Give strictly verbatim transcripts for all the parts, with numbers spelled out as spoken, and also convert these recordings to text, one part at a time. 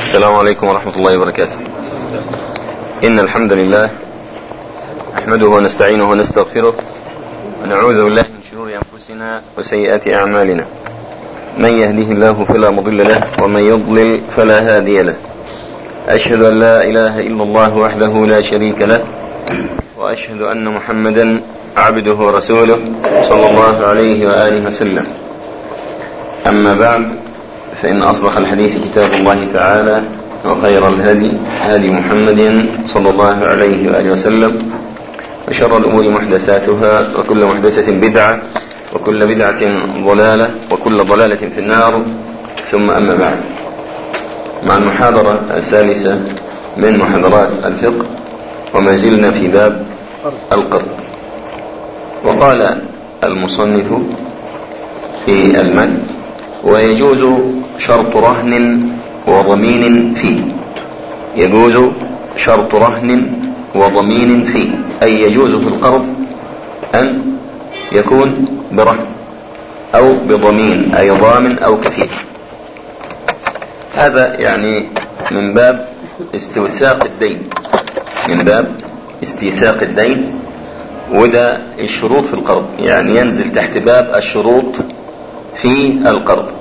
السلام عليكم ورحمة الله وبركاته. إن الحمد لله نحمده ونستعينه ونستغفره ونعوذ بالله من شرور أنفسنا وسيئات أعمالنا. من يهده الله فلا مضل له ومن يضلل فلا هادي له. أشهد أن لا إله إلا الله وحده لا شريك له، وأشهد أن محمدا عبده ورسوله صلى الله عليه وآله وسلم. أما بعد، فإن أصدق الحديث كتاب الله تعالى، وخير الهدي هدي محمد صلى الله عليه وآله وسلم، وشر الأمور محدثاتها، وكل محدثة بدعة، وكل بدعة ضلالة، وكل ضلالة في النار. ثم أما بعد، مع المحاضرة الثالثة من محاضرات الفقه، وما زلنا في باب القرض. وقال المصنف في المتن: ويجوز شرط رهن وضمين فيه. يجوز شرط رهن وضمين فيه، أي يجوز في القرض أن يكون برهن أو بضمين، أي ضامن أو كفيل. هذا يعني من باب استوثاق الدين، من باب استيثاق الدين، وده الشروط في القرض، يعني ينزل تحت باب الشروط في القرض.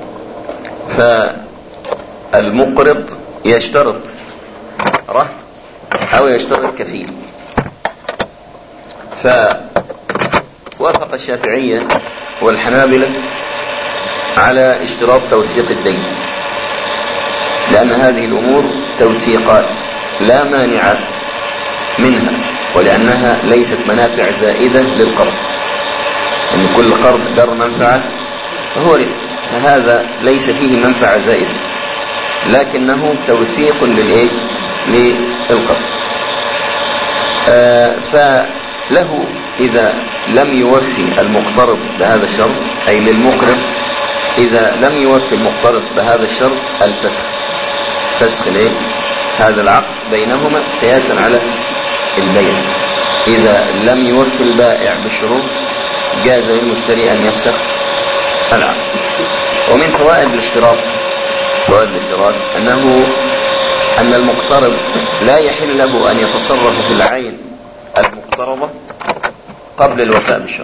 فالمقرض يشترط رهن أو يشترط كفيل. فوافق الشافعية والحنابلة على اشتراط توثيق الدين، لأن هذه الأمور توثيقات لا مانع منها، ولأنها ليست منافع زائدة للقرض، أن كل قرض در منفعة فهو ربا، فهذا ليس فيه منفعة زائدة، لكنه توثيق للإيه؟ للقرض. آه فله إذا لم يوفي المقترض بهذا الشرط، أي للمقرض إذا لم يوفي المقترض بهذا الشرط، الفسخ، فسخ ليه؟ هذا العقد بينهما قياسا على البيع. إذا لم يوفي البائع بالشروط جاز للمشتري أن يفسخ العقد. ومن فوائد الاشتراط فوائد الاشتراط أنه أن المقترض لا يحل له أن يتصرف في العين المقترضة قبل الوفاء بالشرط.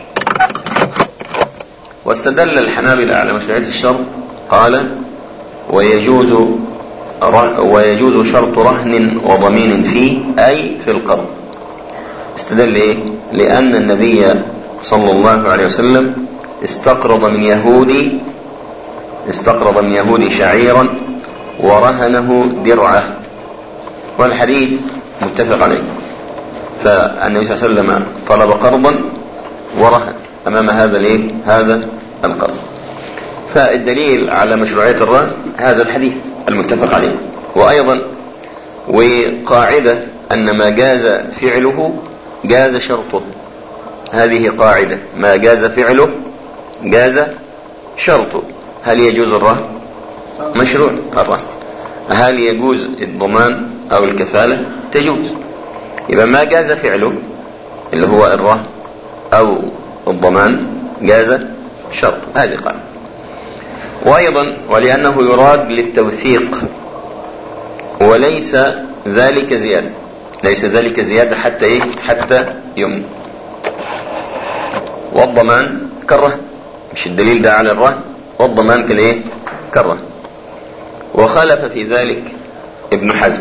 واستدل الحنابلة على مشروعية الشرط، قال: ويجوز ويجوز شرط رهن وضمين فيه، أي في القرض. استدل إيه؟ لأن النبي صلى الله عليه وسلم استقرض من يهودي استقرض من يهودي شعيرا ورهنه درعه، والحديث متفق عليه. فالنبي صلى الله عليه وسلم طلب قرضا ورهن أمام هذا الايه هذا القرض. فالدليل على مشروعية الرهن هذا الحديث المتفق عليه. وأيضا وقاعدة أن ما جاز فعله جاز شرطه، هذه قاعدة: ما جاز فعله جاز شرطه. هل يجوز الرهن؟ مشروع الرهن. هل يجوز الضمان أو الكفالة؟ تجوز. إذا ما جاز فعله اللي هو الرهن أو الضمان جاز شرط، هذه قاعدة. وأيضا ولأنه يراد للتوثيق، وليس ذلك زيادة، ليس ذلك زيادة حتى إيه؟ حتى يمن. والضمان كالرهن، مش الدليل ده على الرهن، والضمان كالإيه؟ كالرهن. وخالف في ذلك ابن حزم،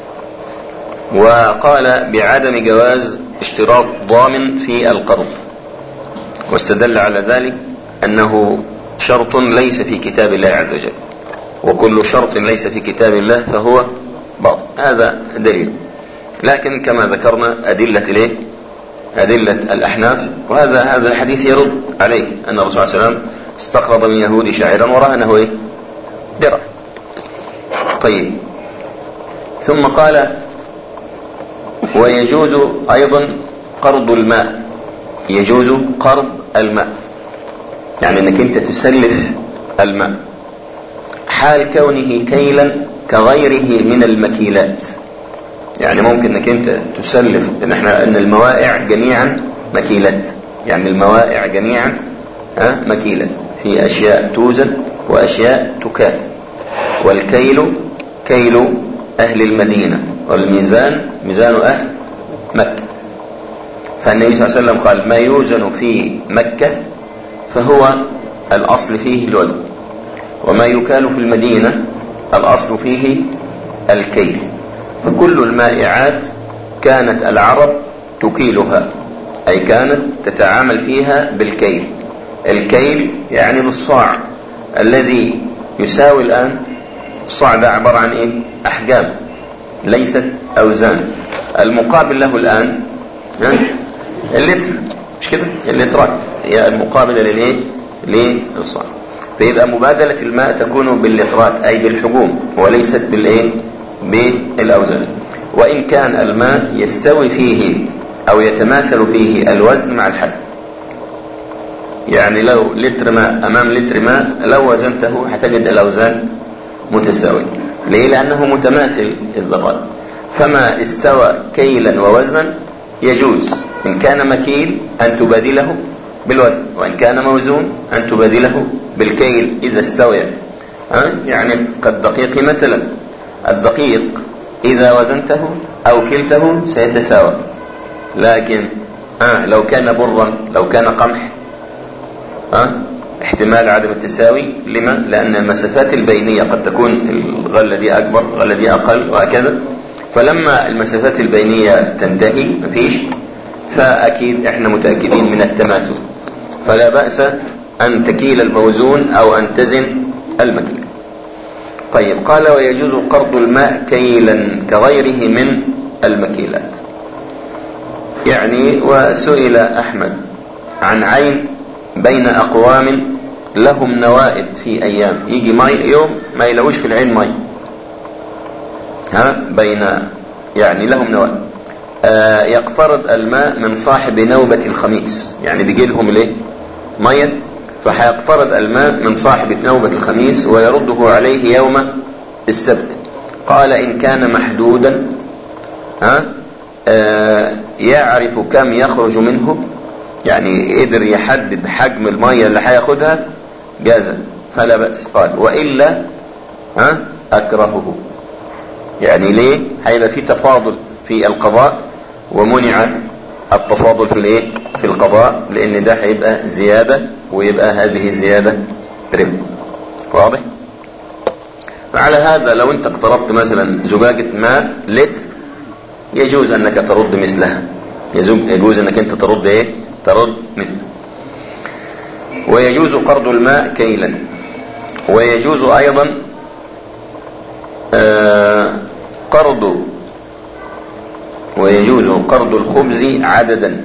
وقال بعدم جواز اشتراط ضامن في القرض، واستدل على ذلك أنه شرط ليس في كتاب الله عز وجل، وكل شرط ليس في كتاب الله فهو باطل. هذا دليل. لكن كما ذكرنا أدلة ليه؟ أدلة الأحناف، وهذا هذا الحديث يرد عليه، أن الرسول صلى الله عليه وسلم استقرض من يهودي شاعرا ورهنه إيه؟ درع. طيب، ثم قال: ويجوز أيضا قرض الماء. يجوز قرض الماء، يعني أنك أنت تسلف الماء حال كونه كيلا كغيره من المكيلات. يعني ممكن أنك أنت تسلف، إن احنا أن الموائع جميعا مكيلات، يعني الموائع جميعا ها مكيلات، في أشياء توزن وأشياء تكال. والكيل كيل أهل المدينة، والميزان ميزان أهل مكة. فالنبي صلى الله عليه وسلم قال: ما يوزن في مكة فهو الأصل فيه الوزن، وما يكال في المدينة الأصل فيه الكيل. فكل المائعات كانت العرب تكيلها، أي كانت تتعامل فيها بالكيل. الكيل يعني بالصاع الذي يساوي الآن، الصاع ده عبارة عن إيه؟ أحجام ليست أوزان. المقابل له الآن اللتر، مش كده؟ اللترات هي المقابلة للإيه؟ للصاع. فإذا مبادلة الماء تكون باللترات أي بالحجوم، وليست بالإيه؟ بالأوزان. وإن كان الماء يستوي فيه أو يتماثل فيه الوزن مع الحجم، يعني لو لتر ماء أمام لتر ماء لو وزنته هتجد الأوزان متساوية. ليه؟ لأنه متماثل الذرات. فما استوى كيلا ووزنا يجوز إن كان مكيل أن تبادله بالوزن، وإن كان موزون أن تبادله بالكيل إذا استوى. يعني كالدقيق مثلا، الدقيق إذا وزنته أو كلته سيتساوى، لكن آه لو كان برا لو كان قمح آه احتمال عدم التساوي. لما؟ لأن المسافات البينية قد تكون الغلة دي أكبر الغلة دي أقل وهكذا. فلما المسافات البينية تنتهي مفيش، فأكيد احنا متأكدين من التماثل، فلا بأس أن تكيل الموزون أو أن تزن المكيل. طيب، قال: ويجوز قرض الماء كيلا كغيره من المكيلات. يعني وسئل أحمد عن عين بين أقوام لهم نوائب في أيام، يجي ماء يوم ما يلوش في العين ماء، ها بين يعني لهم نوائب. آه يقترض الماء من صاحب نوبة الخميس، يعني بيجي لهم ليه مية، فحيقترض الماء من صاحب نوبة الخميس ويرده عليه يوم السبت. قال: إن كان محدودا ها آه يعرف كم يخرج منه، يعني قدر يحدد حجم المية اللي هياخدها جازا فلا بأس. قال: وإلا ها أكرهه. يعني ليه؟ هيبقى في تفاضل في القضاء، ومنع التفاضل في الايه؟ في القضاء، لأن ده هيبقى زيادة، ويبقى هذه زيادة ربا. واضح؟ فعلى هذا لو انت اقترضت مثلا زجاجة ماء لتر يجوز انك ترد مثلها، يجوز انك انت ترد ايه؟ ترد مثله. ويجوز قرض الماء كيلا. ويجوز ايضا آه قرض ويجوز قرض الخبز عددا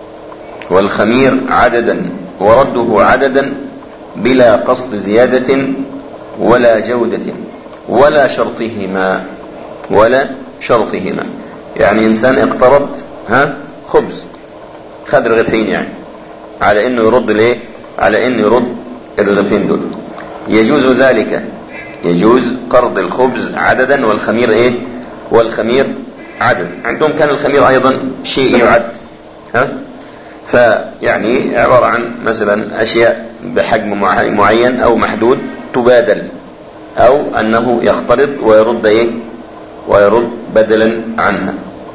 والخمير عددا ورده عددا بلا قصد زيادة ولا جودة ولا شرطهما ولا شرطهما. يعني انسان اقترض ها خبز، خد رغيفين يعني، على انه يرد الايه؟ على انه يرد الرغيفين دول. يجوز ذلك، يجوز قرض الخبز عددا والخمير ايه؟ والخمير عدد. عندهم كان الخمير ايضا شيء يعد، ها فيعني عبارة عن مثلا اشياء بحجم معين او محدود تبادل، او انه يقترض ويرد ايه؟ ويرد بدلا عنها.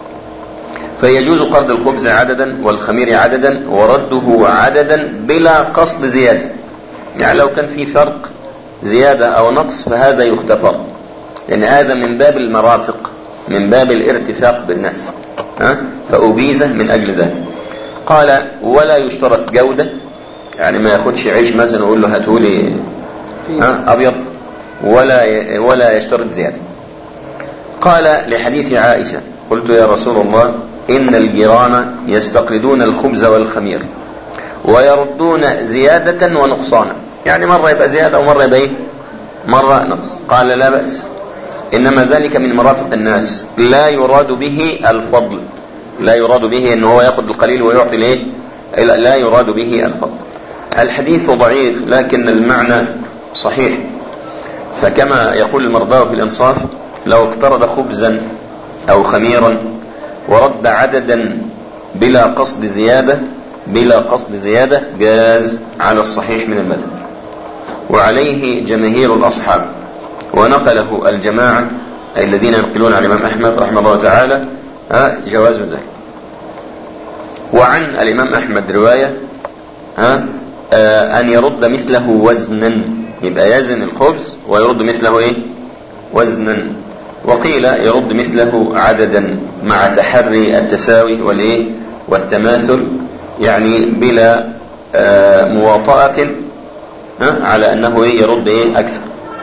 فيجوز قرض الخبز عددا والخمير عددا ورده عددا بلا قصد زيادة. يعني لو كان في فرق زيادة او نقص فهذا يختفر، لان هذا من باب المرافق، من باب الارتفاق بالناس، ها فأبيزه من اجل ذلك. قال: ولا يشترط جودة، يعني ما ياخدش عيش مثلا ويقول له هاتولي ها ابيض، ولا ولا يشترط زيادة. قال لحديث عائشة: قلت يا رسول الله إن الجيران يستقرضون الخبز والخمير ويردون زيادة ونقصانا، يعني مرة يبقى زيادة ومرة يبقى إيه؟ مرة نقص. قال: لا بأس، إنما ذلك من مرافق الناس، لا يراد به الفضل، لا يراد به إنه هو يأخذ القليل ويعطي ليه، لا يراد به الفضل. الحديث ضعيف لكن المعنى صحيح. فكما يقول المرضاوي في الإنصاف: لو اقترض خبزا أو خميرا ورد عددا بلا قصد زيادة بلا قصد زيادة جاز على الصحيح من المذهب، وعليه جماهير الأصحاب، ونقله الجماعة أي الذين ينقلون عن الإمام أحمد رحمه الله تعالى جواز ذلك. وعن الإمام أحمد رواية أن يرد مثله وزنا، يبقى يزن الخبز ويرد مثله إيه؟ وزنا. وقيل يرد مثله عددا مع تحري التساوي والإيه؟ والتماثل، يعني بلا مواطأة على أنه إيه؟ يرد إيه؟ أكثر.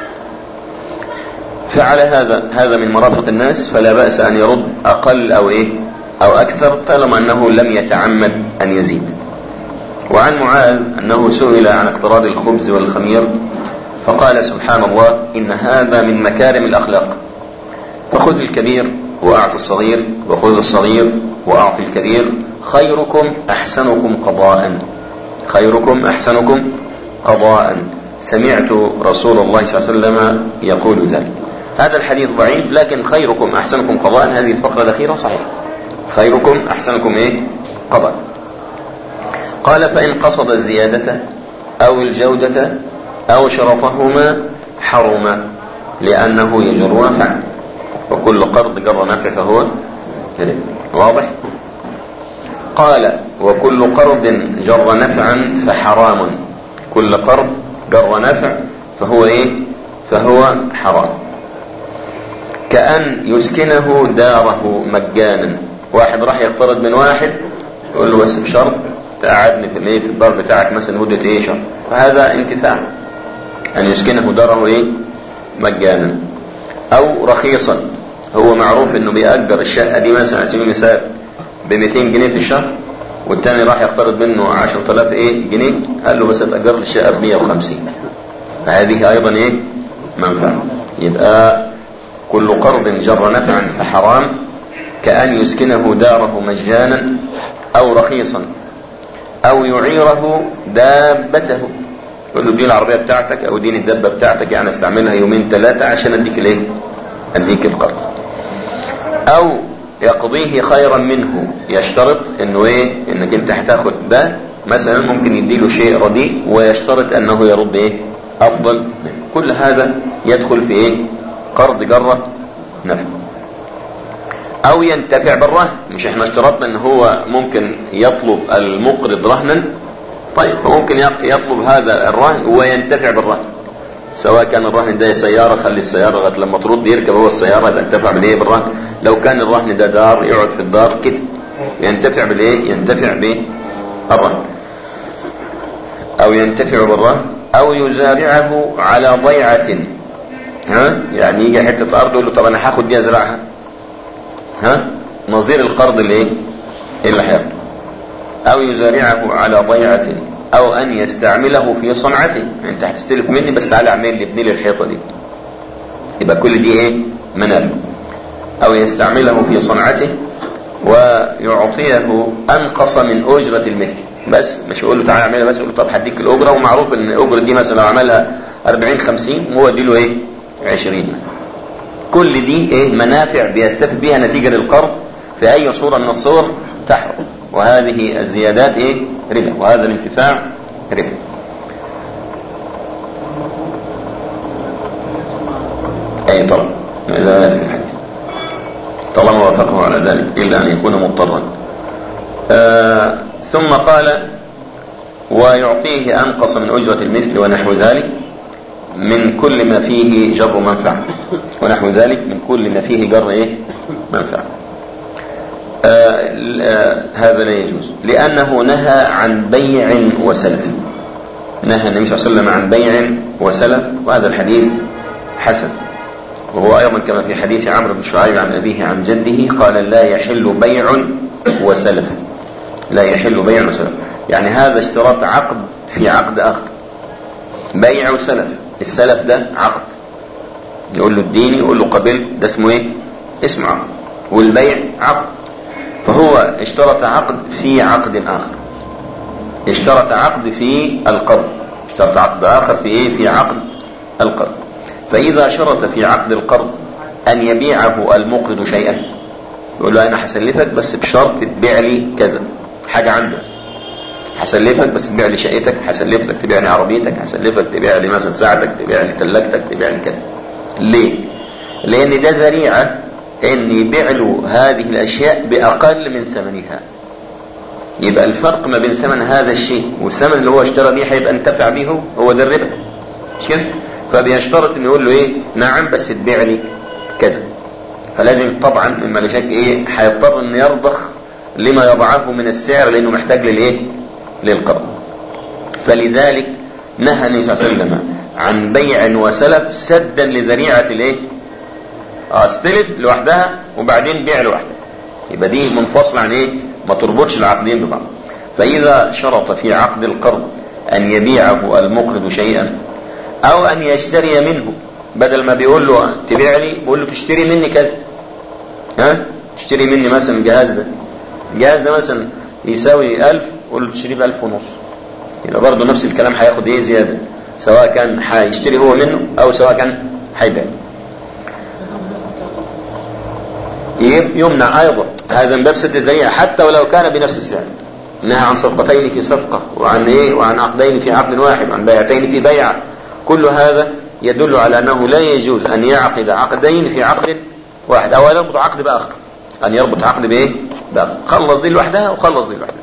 فعلى هذا هذا من مرافق الناس، فلا بأس أن يرد أقل أو إيه؟ أو أكثر، طالما أنه لم يتعمد أن يزيد. وعن معاذ أنه سئل عن اقتراض الخبز والخمير فقال سبحان الله إن هذا من مكارم الأخلاق، فخذ الكبير وأعط الصغير، وخذ الصغير وأعط الكبير، خيركم أحسنكم قضاء، خيركم أحسنكم قضاء. سمعت رسول الله صلى الله عليه وسلم يقول ذلك. هذا الحديث ضعيف، لكن خيركم أحسنكم قضاء هذه الفقرة الأخيرة صحيح، خيركم أحسنكم إيه؟ قضاء. قال فإن قصد الزيادة أو الجودة أو شرطهما حرما لأنه يجر نفعا، وكل قرض جر نفع فهو كريم. واضح؟ قال وكل قرض جر نفعا فحرام، كل قرض جر نفع فهو إيه؟ فهو حرام. كأن يسكنه داره مجانا، واحد راح يقترض من واحد يقول له بس بشرط تقعدني في الايه في الدار بتاعك مثلا مدة ايه شهر، فهذا انتفاع. ان يسكنه داره ايه؟ مجانا. او رخيصا، هو معروف انه بيأجر الشقة دي مثلا على سبيل المثال ب مئتين جنيه في الشهر، والتاني راح يقترض منه عشرة آلاف ايه جنيه، قال له بس اتأجر لي الشقة ب مئة وخمسين، فهذه ايضا ايه؟ منفعة. يبقى كل قرض جر نفعا فحرام، كأن يسكنه داره مجانا أو رخيصا أو يعيره دابته، يقول له دي العربية بتاعتك أو دي الدابة بتاعتك، يعني استعملها يومين ثلاثة عشان أديك الايه؟ أديك القرض. أو يقضيه خيرا منه، يشترط إنه إيه؟ إنك أنت هتاخد ده مثلا ممكن يديله شيء رديء ويشترط أنه يرد إيه؟ أفضل. كل هذا يدخل في إيه؟ قرض جرة نفع. او ينتفع بالرهن، مش احنا اشترطنا ان هو ممكن يطلب المقرض رهنا، طيب فممكن يطلب هذا الرهن وينتفع بالرهن، سواء كان الرهن ده سيارة خلي السيارة لغايه لما ترد يركب هو السيارة ينتفع بالايه؟ بالرهن. لو كان الرهن ده دار يقعد في الدار كده ينتفع بالايه؟ ينتفع بالرهن. او ينتفع بالرهن او يزارعه على ضيعة، ها يعني يجي حتة ارض يقول له طب انا هاخد دي ازرعها، ها نظير القرض اللي ايه؟ اللي هياخده. او يزارعه على ضيعة او ان يستعمله في صنعته، انت هتستلف مني بس تعالى اعمل لي ابني لي الحيطة دي، يبقى كل دي ايه؟ منافع. او يستعمله في صنعته ويعطيه انقص من اجرة المثل، بس مش يقول له تعالى اعملها بس، يقول له طب هديك الاجرة، ومعروف ان الاجرة دي مثلا لو عملها أربعين خمسين وهو اديله ايه؟ عشرين. كل دي ايه؟ منافع بيستفيد بها نتيجة للقرض في اي صورة من الصور تحرم، وهذه الزيادات ايه؟ ربا، وهذا الانتفاع ربا. اي طبعا اذا مات في الحديث طالما وافقه على ذلك الا ان يكون مضطرا. آه ثم قال ويعطيه انقص من اجرة المثل ونحو ذلك من كل ما فيه جر منفعة، ونحو ذلك من كل ما فيه جر ايه؟ منفعة. آه آه هذا لا يجوز، لأنه نهى عن بيع وسلف، نهى النبي صلى الله عليه وسلم عن بيع وسلف، وهذا الحديث حسن. وهو أيضا كما في حديث عمرو بن شعيب عن أبيه عن جده قال لا يحل بيع وسلف، لا يحل بيع وسلف، يعني هذا اشتراط عقد في عقد آخر، بيع وسلف. السلف ده عقد، يقول له اديني يقول له قبلت، ده اسمه ايه؟ اسمه عقد. والبيع عقد، فهو اشترط عقد في عقد آخر، اشترط عقد في القرض، اشترط عقد آخر في ايه؟ في عقد القرض. فإذا شرط في عقد القرض أن يبيعه المقرض شيئا، يقول له أنا هسلفك بس بشرط تبيع لي كذا حاجة عنده، هسلفك بس تبيع لي شقتك، هسلفك تبيع لي عربيتك، هسلفك تبيع لي مثلا ساعتك، تبيع لي ثلاجتك، تبيع لي كذا. ليه؟ لأن ده ذريعة أن يبيع له هذه الأشياء بأقل من ثمنها. يبقى الفرق ما بين ثمن هذا الشيء والثمن اللي هو اشترى به هيبقى انتفع به، هو ده الربا، مش كده؟ فبيشترط انه يقول له ايه؟ نعم بس تبيع لي كذا. فلازم طبعا مما لا شك ايه هيضطر انه يرضخ لما يضعه من السعر لانه محتاج للايه؟ للقرض. فلذلك نهى النبي صلى الله عليه وسلم عن بيع وسلف سدا لذريعه الايه؟ استلف لوحدها وبعدين بيع لوحدها. يبقى دي منفصله عن ايه؟ ما تربطش العقدين ببعض. فإذا شرط في عقد القرض أن يبيعه المقرض شيئا أو أن يشتري منه، بدل ما بيقول له تبيع لي بيقول له تشتري مني كذا، ها اشتري مني مثلا الجهاز ده، الجهاز ده مثلا يساوي ألف، قول له تشتري بألف ونص. يبقى برضه نفس الكلام هياخد ايه زيادة، سواء كان هيشتري هو منه أو سواء كان هيبيع. يمنع أيضا هذا من باب سد الذريعة حتى ولو كان بنفس السعر. نهى عن صفقتين في صفقة، وعن ايه؟ وعن عقدين في عقد واحد، وعن بيعتين في بيعة. كل هذا يدل على أنه لا يجوز أن يعقد عقدين في عقد واحد أو يربط عقد بآخر، أن يربط عقد بإيه؟ بآخر. خلص دي لوحدها وخلص دي لوحدها.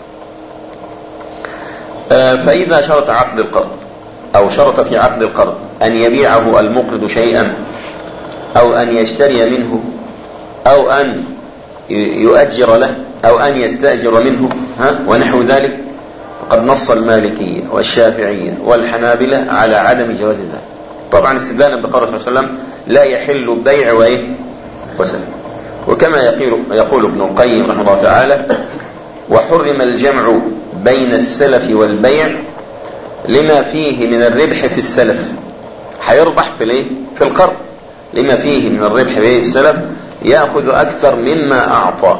آه فإذا شرط عقد القرض أو شرط في عقد القرض أن يبيعه المقرض شيئا أو أن يشتري منه أو أن يؤجر له أو أن يستأجر منه ها ونحو ذلك، فقد نص المالكية والشافعية والحنابلة على عدم جواز ذلك. طبعا استدلالا بقوله صلى الله عليه وسلم لا يحل بيع وإيه وسلم. وكما يقول, يقول ابن القيم رحمه الله تعالى: وحرم الجمع بين السلف والبيع لما فيه من الربح في السلف. هيربح في الايه؟ في القرض. لما فيه من الربح في السلف يأخذ أكثر مما أعطى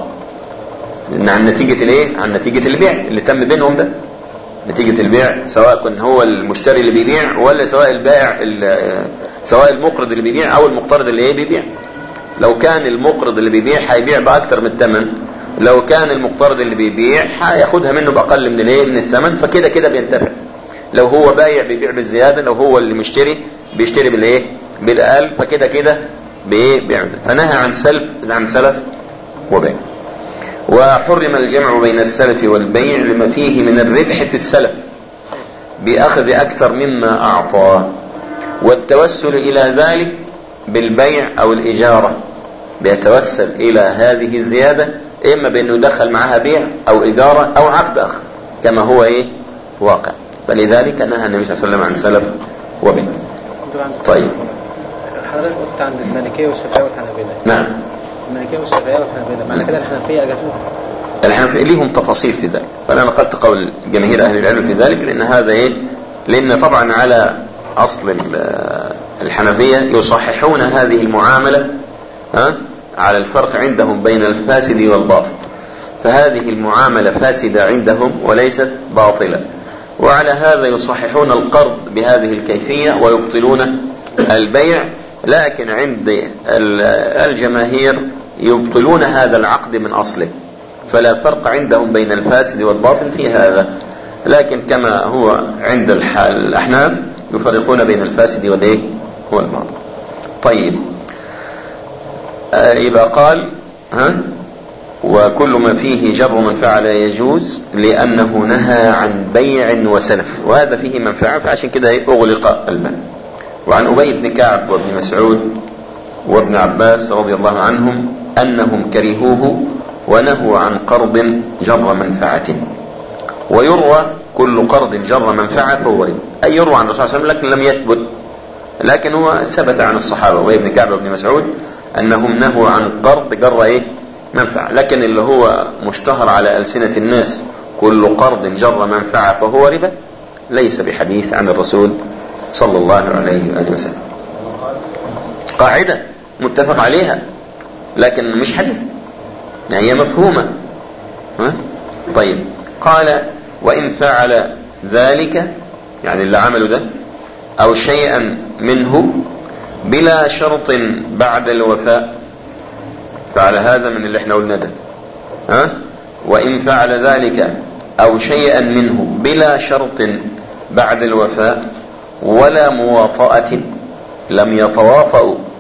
عن نتيجة الايه؟ عن نتيجة البيع اللي تم بينهم ده. نتيجة البيع سواء كان هو المشتري اللي بيبيع ولا سواء البائع سواء المقرض اللي بيبيع أو المقترض اللي ايه بيبيع. لو كان المقرض اللي بيبيع هيبيع بأكثر من الثمن، لو كان المقترض اللي بيبيع هياخدها منه بأقل من الايه؟ من الثمن، فكده كده بينتفع. لو هو بايع بيبيع بالزيادة، لو هو اللي مشتري بيشتري بالايه؟ بالأقل، فكده كده بايه؟ بيعمل. فنهى عن سلف عن سلف وبيع. وحرم الجمع بين السلف والبيع لما فيه من الربح في السلف بأخذ أكثر مما أعطى، والتوسل إلى ذلك بالبيع أو الإجارة، بيتوسل إلى هذه الزيادة إما بأنه يدخل معها بيع أو إجارة أو عقد آخر كما هو إيه واقع. فلذلك نهى النبي صلى الله عليه وسلم عن سلف وبيع. طيب حضرتك قلت عند المالكية والشافعية والحنابلة. نعم. المالكية والشافعية والحنابلة، معنى كده الحنفية أجازوها؟ الحنفية ليهم تفاصيل في ذلك، فأنا نقلت قول جماهير أهل العلم في ذلك، لأن هذا إيه؟ لأن طبعا على أصل الحنفية يصححون هذه المعاملة ها؟ على الفرق عندهم بين الفاسد والباطل، فهذه المعاملة فاسدة عندهم وليست باطلة، وعلى هذا يصححون القرض بهذه الكيفية ويبطلون البيع. لكن عند الجماهير يبطلون هذا العقد من أصله، فلا فرق عندهم بين الفاسد والباطل في هذا. لكن كما هو عند الأحناف يفرقون بين الفاسد والإيه والباطل. طيب آه يبقى قال ها وكل ما فيه جر منفعة لا يجوز لأنه نهى عن بيع وسلف، وهذا فيه منفعة فعشان كده أغلق الباب. وعن أبي بن كعب وابن مسعود وابن عباس رضي الله عنهم أنهم كرهوه ونهوا عن قرض جر منفعة. ويروى كل قرض جر منفعة فهو ربا، أي يروى عن الرسول صلى الله عليه وسلم لكن لم يثبت، لكن هو ثبت عن الصحابة وابن ابن كعب وابن مسعود أنهم نهوا عن قرض جر إيه منفعة. لكن اللي هو مشتهر على ألسنة الناس كل قرض جر منفعة فهو ربا ليس بحديث عن الرسول صلى الله عليه وآله وسلم، قاعدة متفق عليها لكن مش حديث، يعني هي مفهومة. ها؟ طيب قال وإن فعل ذلك، يعني اللي عمله ده أو شيئا منه بلا شرط بعد الوفاء، فعل هذا من اللي احنا قلنا ده. ها؟ وإن فعل ذلك أو شيئا منه بلا شرط بعد الوفاء ولا مواطأة، لم يتواطؤوا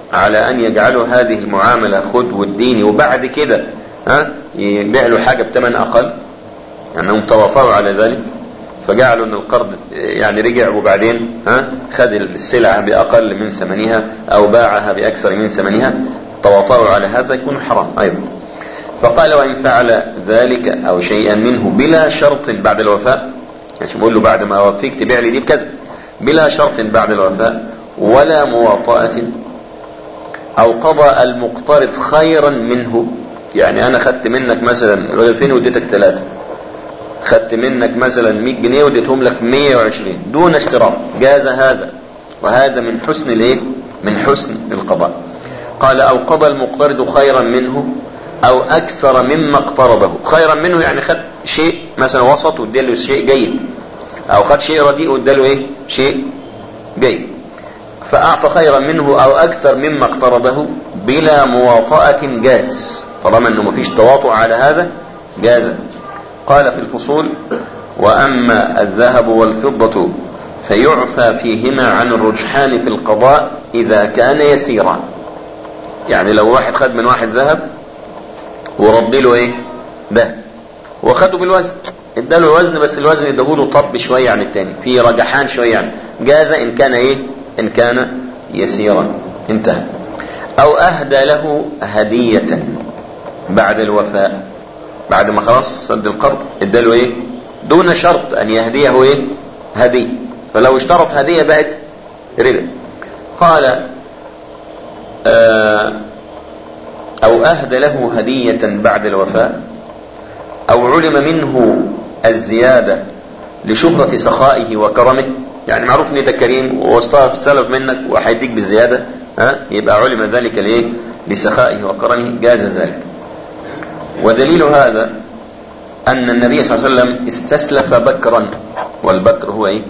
على أن يجعلوا هذه المعاملة خذ والديني، وبعد كده ها يبيع له حاجة بثمن أقل، يعني هم تواطؤوا على ذلك فجعلوا أن القرض يعني رجع، وبعدين ها خذ السلعة بأقل من ثمنها أو باعها بأكثر من ثمنها، تواطؤوا على هذا يكون حرام أيضا. فقال وإن فعل ذلك أو شيئا منه بلا شرط بعد الوفاء، يعني بقول له بعد ما أوفيك تبيع لي دي بكذا، بلا شرط بعد الوفاء ولا مواطأة، أو قضى المقترض خيرا منه، يعني أنا خدت منك مثلا رغيفين وديتك ثلاثة، خدت منك مثلا مئة جنيه وديتهم لك مئة وعشرين دون اشتراط، جاز هذا، وهذا من حسن الايه؟ من حسن القضاء. قال أو قضى المقترض خيرا منه أو أكثر مما اقترضه. خيرا منه يعني خد شيء مثلا وسط واداله شيء جيد، أو خد شيء رديء واداله ايه؟ شيء جيد. فأعطى خيرا منه أو أكثر مما اقترضه بلا مواطأة جاز، طالما أنه مفيش تواطؤ على هذا جاز. قال في الفصول وأما الذهب والفضة فيعفى فيهما عن الرجحان في القضاء إذا كان يسيرا. يعني لو واحد خد من واحد ذهب ورد له ايه ده وخده بالوزن، اداله الوزن بس الوزن اداهوله طب شوية عن التاني، في رجحان شوية عنه، جاز إن كان ايه؟ إن كان يسيرا. انتهى. أو أهدى له هدية بعد الوفاء، بعد ما خلاص سد القرض اداله ايه؟ دون شرط ان يهديه ايه؟ هدية، فلو اشترط هدية بقت ربا. قال آه او اهدى له هدية بعد الوفاء، او علم منه الزيادة لشهرة سخائه وكرمه، يعني معروف ان ده كريم واستلف سلف منك وهيديك بالزيادة، ها يبقى علم ذلك ليه؟ لسخائه وكرمه، جاز ذلك. ودليل هذا أن النبي صلى الله عليه وسلم استسلف بكرا، والبكر هو إيه؟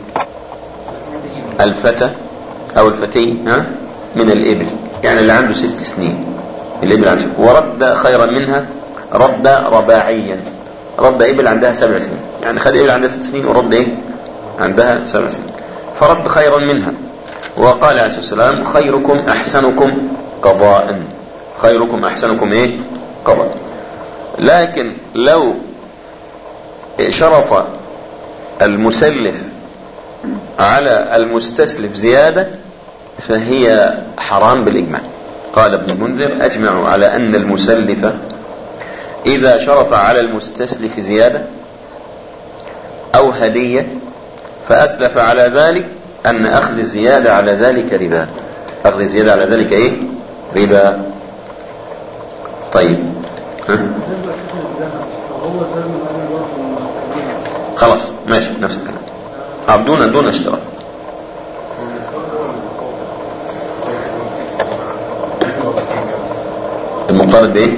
الفتى أو الفتي ها من الإبل، يعني اللي عنده ست سنين الإبل عنده، ورد خيرا منها رد رباعيا، رد إبل عندها سبع سنين، يعني خد إبل عندها ست سنين ورد إيه؟ عندها سبع سنين، فرد خيرا منها. وقال عليه الصلاة والسلام خيركم أحسنكم قضاء، خيركم أحسنكم إيه؟ قضاء. لكن لو شرط المسلف على المستسلف زيادة فهي حرام بالإجماع. قال ابن المنذر أجمعوا على أن المسلف إذا شرط على المستسلف زيادة أو هدية فأسلف على ذلك أن أخذ الزيادة على ذلك ربا، أخذ الزيادة على ذلك إيه؟ ربا. طيب ها؟ خلاص ماشي نفس الكلام، عبدون دون اشتراك. المقترض بايه؟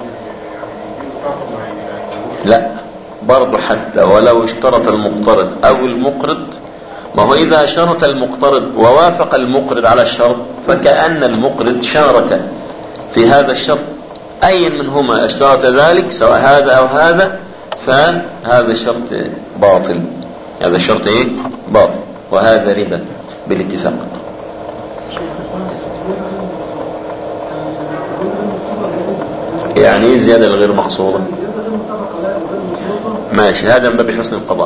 لا برضه حتى ولو اشترط المقترض او المقرض، ما هو اذا شرط المقترض ووافق المقرض على الشرط فكأن المقرض شارك في هذا الشرط، اي منهما اشترط ذلك سواء هذا او هذا فهذا الشرط باطل، هذا الشرط ايه؟ باطل، وهذا ربا بالاتفاق. يعني ايه زيادة الغير مقصودة؟ ماشي، هذا من باب حسن القضاء.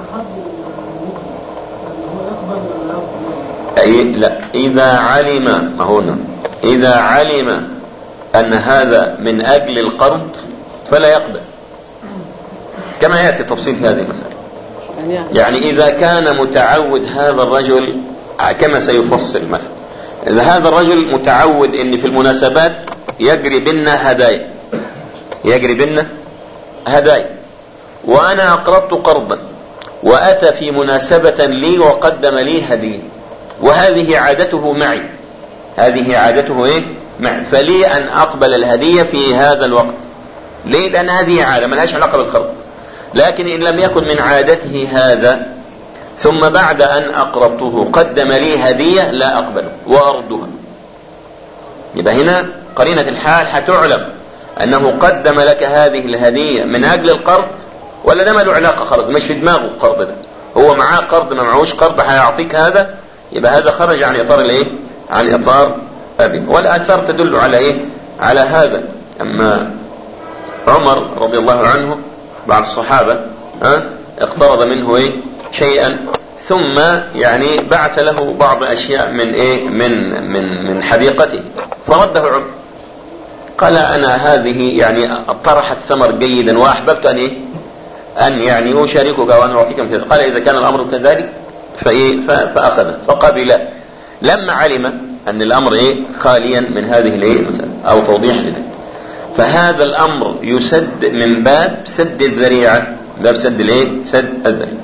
اي لا، اذا علم، ما هنا اذا علم ان هذا من اجل القرض فلا يقبل، كما يأتي تفصيل في هذه المسألة. يعني إذا كان متعود هذا الرجل كما سيفصل مثلا، إذا هذا الرجل متعود إن في المناسبات يجري بيننا هدايا، يجري بيننا هدايا، وأنا أقرضت قرضا وأتى في مناسبة لي وقدم لي هدية، وهذه عادته معي، هذه عادته إيه؟ معي، فلي أن أقبل الهدية في هذا الوقت. ليه؟ لأن هذه عادة ما لهاش علاقة بالقرض. لكن إن لم يكن من عادته هذا ثم بعد أن أقرضته قدم لي هدية لا أقبله وأردها، يبقى هنا قرينة الحال هتعلم أنه قدم لك هذه الهدية من أجل القرض ولا ده ما له علاقة، خلاص مش في دماغه القرض ده، هو معاه قرض ما معهوش قرض هيعطيك هذا، يبقى هذا خرج عن إطار الإيه؟ عن إطار أبي. والآثار تدل على إيه؟ على هذا. أما عمر رضي الله عنه بعض الصحابة ها اقترض منه إيه؟ شيئا، ثم يعني بعث له بعض أشياء من إيه؟ من من من حديقته، فرده عمر قال أنا هذه يعني طرحت ثمر جيدا وأحببت أن إيه؟ أن يعني أشاركك وأن أعطيك مثل. قال إذا كان الأمر كذلك فإيه؟ فأخذه فقبل، لما علم أن الأمر إيه؟ خاليا من هذه الإيه؟ المسألة أو توضيح لذلك. فهذا الأمر يسد من باب سد الذريعة، باب سد الإيه؟ سد الذريعة.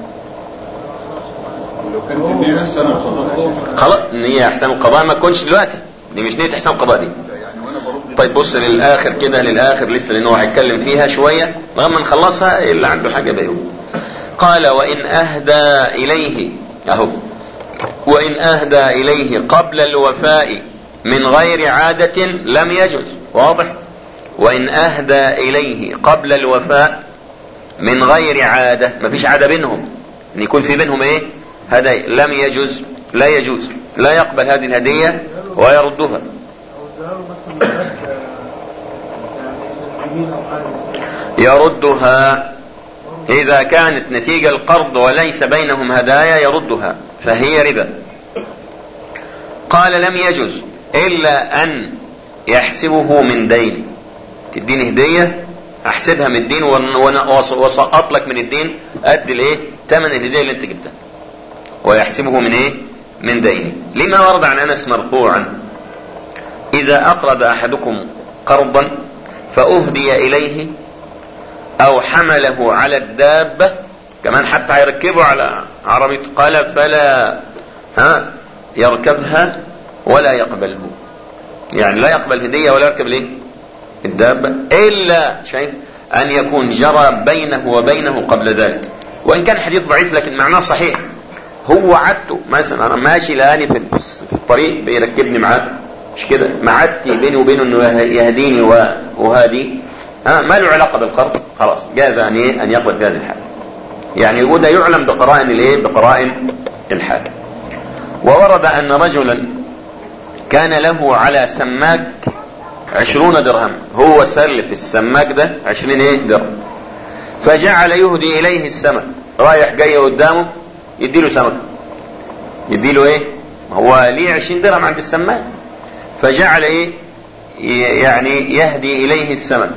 لو كانت النية أحسن القضاء خلاص النية أحسن القضاء ما تكونش دلوقتي، دي مش نية أحسن القضاء دي. طيب بص للآخر كده، للآخر لسه لأنه هيتكلم فيها شوية لما نخلصها اللي عنده حاجة بيقول. قال وإن أهدى إليه أهو وإن أهدى إليه قبل الوفاء من غير عادة لم يجوز. واضح؟ وإن أهدى إليه قبل الوفاء من غير عادة، ما فيش عادة بينهم ان يكون في بينهم ايه؟ هدايا، لم يجوز، لا يجوز، لا يقبل هذه الهدية ويردها. يردها إذا كانت نتيجة القرض وليس بينهم هدايا يردها فهي ربا. قال لم يجوز إلا أن يحسبه من دين. تديني هدية أحسبها من الدين وسقط لك من الدين قد الايه؟ ثمن الهدية اللي انت جبتها، ويحسبه من ايه؟ من دينه. لما ورد عن أنس مرفوعا إذا أقرض أحدكم قرضا فأهدي إليه أو حمله على الدابة، كمان حتى هيركبه على عربية، قال فلا ها يركبها ولا يقبله، يعني لا يقبل هدية ولا يركب ليه الدابة إلا شايف أن يكون جرى بينه وبينه قبل ذلك. وإن كان حديث ضعيف لكن معناه صحيح. هو عدته مثلا أنا ماشي لاني في الطريق بيركبني معاه، مش كده معدتي بيني وبينه انه يهديني وهادي، ها ما له علاقة بالقرض، خلاص جاز أن ايه أن يقبل بهذه الحال. يعني وده يعلم بقرائن الايه بقرائن الحال. وورد أن رجلا كان له على سماك عشرون درهم، هو سلف السماك ده عشرين ايه درهم، فجعل يهدي إليه السمك، رايح جاي قدامه يديله سمك، يديله ايه هو ليه عشرين درهم عند السماك، فجعل ايه يعني يهدي إليه السمك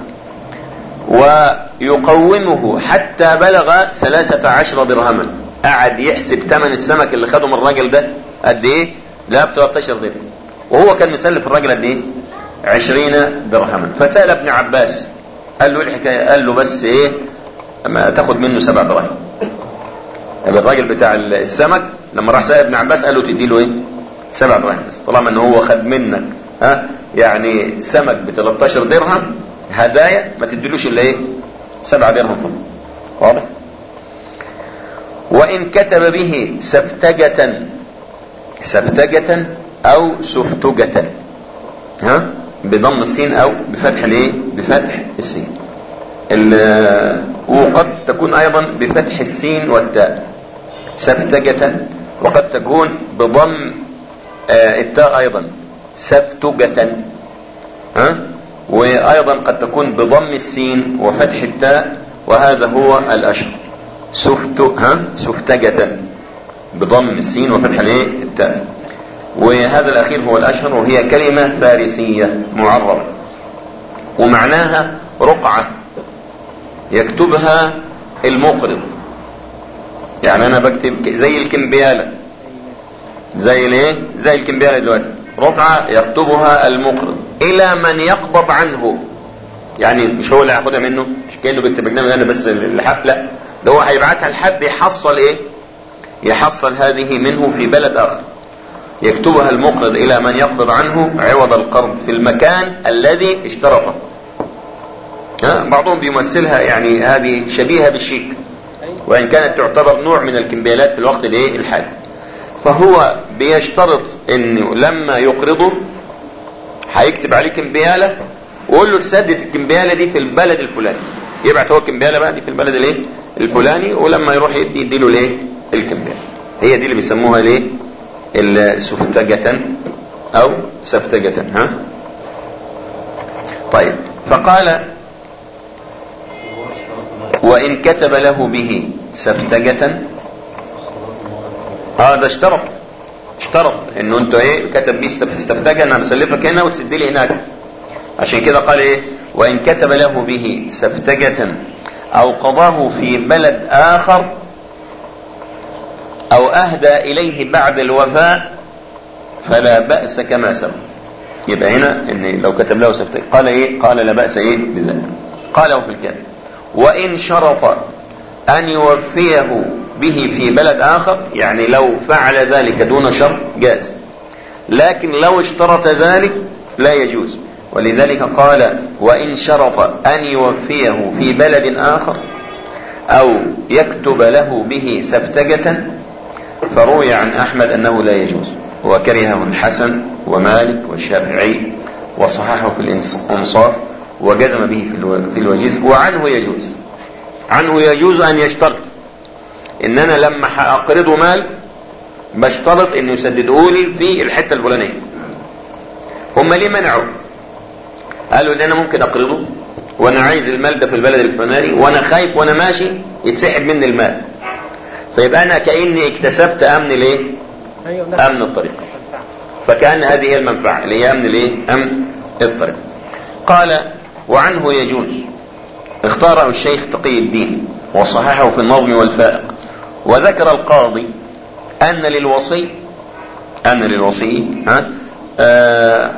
ويقومه حتى بلغ ثلاثة عشر درهما. قعد يحسب ثمن السمك اللي خده من الراجل ده قد ايه؟ لا ب ثلاثة عشر درهم، وهو كان مسلف الراجل قد ايه؟ عشرين درهما. فسأل ابن عباس قال له الحكاية، قال له بس ايه اما تاخد منه سبع دراهم. الراجل بتاع السمك لما راح سأل ابن عباس قال له تدي له ايه سبع دراهم بس، طالما ان هو خد منك ها يعني سمك ب ثلاثة عشر درهم هدايا ما تديلوش الا ايه سبع درهم فقط. واضح؟ وان كتب به سفتجة، سفتجة او سفتجة ها بضم السين او بفتح الايه بفتح السين، وقد تكون ايضا بفتح السين والتاء سفتجة، وقد تكون بضم آه التاء ايضا سفتجة ها، وايضا قد تكون بضم السين وفتح التاء، وهذا هو الاشهر سفت ها سفتجة بضم السين وفتح الايه التاء، وهذا الاخير هو الاشهر، وهي كلمة فارسية معربة ومعناها رقعة يكتبها المقرض. يعني انا بكتب زي الكمبيالة، زي الايه زي الكمبيالة دلوقتي رقعة يكتبها المقرض الى من يقبض عنه، يعني مش هو اللي هياخدها منه، مش كأنه بيكتب برنامج انا بس الحق، لا ده هو هيبعتها لحد يحصل ايه يحصل هذه منه في بلد اخر، يكتبها المقرض الى من يقبض عنه عوض القرض في المكان الذي اشترطه. ها بعضهم بيمثلها يعني هذه شبيهة بالشيك، وان كانت تعتبر نوع من الكمبيالات في الوقت الايه الحالي. فهو بيشترط انه لما يقرضه هيكتب عليه كمبيالة ويقول له تسدد الكمبيالة دي في البلد الفلاني، يبعت هو الكمبيالة بقى دي في البلد الايه الفلاني، ولما يروح يدي يديله الايه الكمبيالة. هي دي اللي بيسموها الايه السفتجة أو سفتجة. ها طيب، فقال وإن كتب له به سفتجة، هذا اشترط اشترط انه انت ايه كتب بيه سفتجة، انا بسلفك هنا وتسد لي هناك. عشان كده قال ايه وإن كتب له به سفتجة أو قضاه في بلد آخر أو أهدى إليه بعد الوفاء فلا بأس كما سبق. يبقى هنا ان لو كتب له سفتجة قال ايه قال لا بأس ايه بذلك. قاله في الكتاب وإن شرط أن يوفيه به في بلد آخر، يعني لو فعل ذلك دون شرط جاز، لكن لو اشترط ذلك لا يجوز. ولذلك قال وإن شرط أن يوفيه في بلد آخر أو يكتب له به سفتجة، فروي عن أحمد أنه لا يجوز، وكرهه الحسن ومالك والشافعي وصححه في الإنصاف وجزم به في الوجيز. وعنه يجوز عنه يجوز أن يشترط إن أنا لما أقرضه مال بشترط إنه يسدده لي في الحتة الفلانية. هم ليه منعوا؟ قالوا إن أنا ممكن أقرضه وأنا عايز المال ده في البلد الفلاني وأنا خايف وأنا ماشي يتسحب مني المال، فيبقى أنا كأني اكتسبت أمن الإيه؟ أمن الطريق. فكأن هذه هي المنفعة اللي هي أمن الإيه؟ أمن الطريق. قال وعنه يجوز، اختاره الشيخ تقي الدين وصححه في النظم والفائق. وذكر القاضي أن للوصي أن للوصي ها آه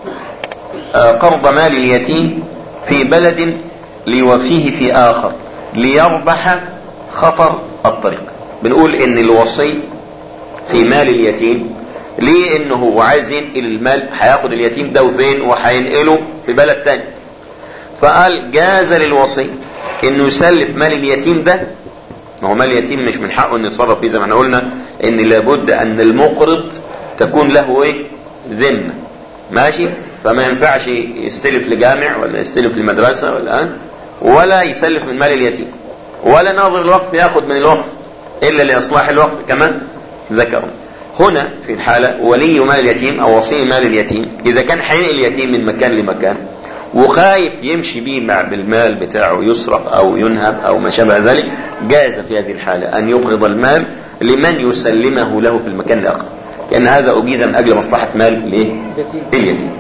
آه قرض مال اليتيم في بلد ليوفيه في آخر ليربح خطر الطريق. بنقول إن الوصي في مال اليتيم ليه؟ إنه هو عايز ينقل المال، هياخد اليتيم ده وفين وهينقله في بلد تاني، فقال جاز للوصي إنه يسلف مال اليتيم ده. ما هو مال اليتيم مش من حقه إنه يتصرف فيه، زي ما احنا قلنا إن لابد أن المقرض تكون له إيه؟ ذمة، ماشي؟ فما ينفعش يستلف لجامع ولا يستلف لمدرسة ولا ولا يسلف من مال اليتيم، ولا ناظر الوقف ياخد من الوقف إلا لإصلاح الوقف كما ذكروا. هنا في الحالة ولي مال اليتيم أو وصي مال اليتيم إذا كان حينقل اليتيم من مكان لمكان وخايف يمشي به مع بالمال بتاعه يسرق أو ينهب أو ما شابه ذلك، جاز في هذه الحالة أن يقرض المال لمن يسلمه له في المكان الآخر، لأن هذا أجيز من أجل مصلحة مال اليتيم.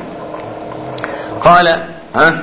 قال ها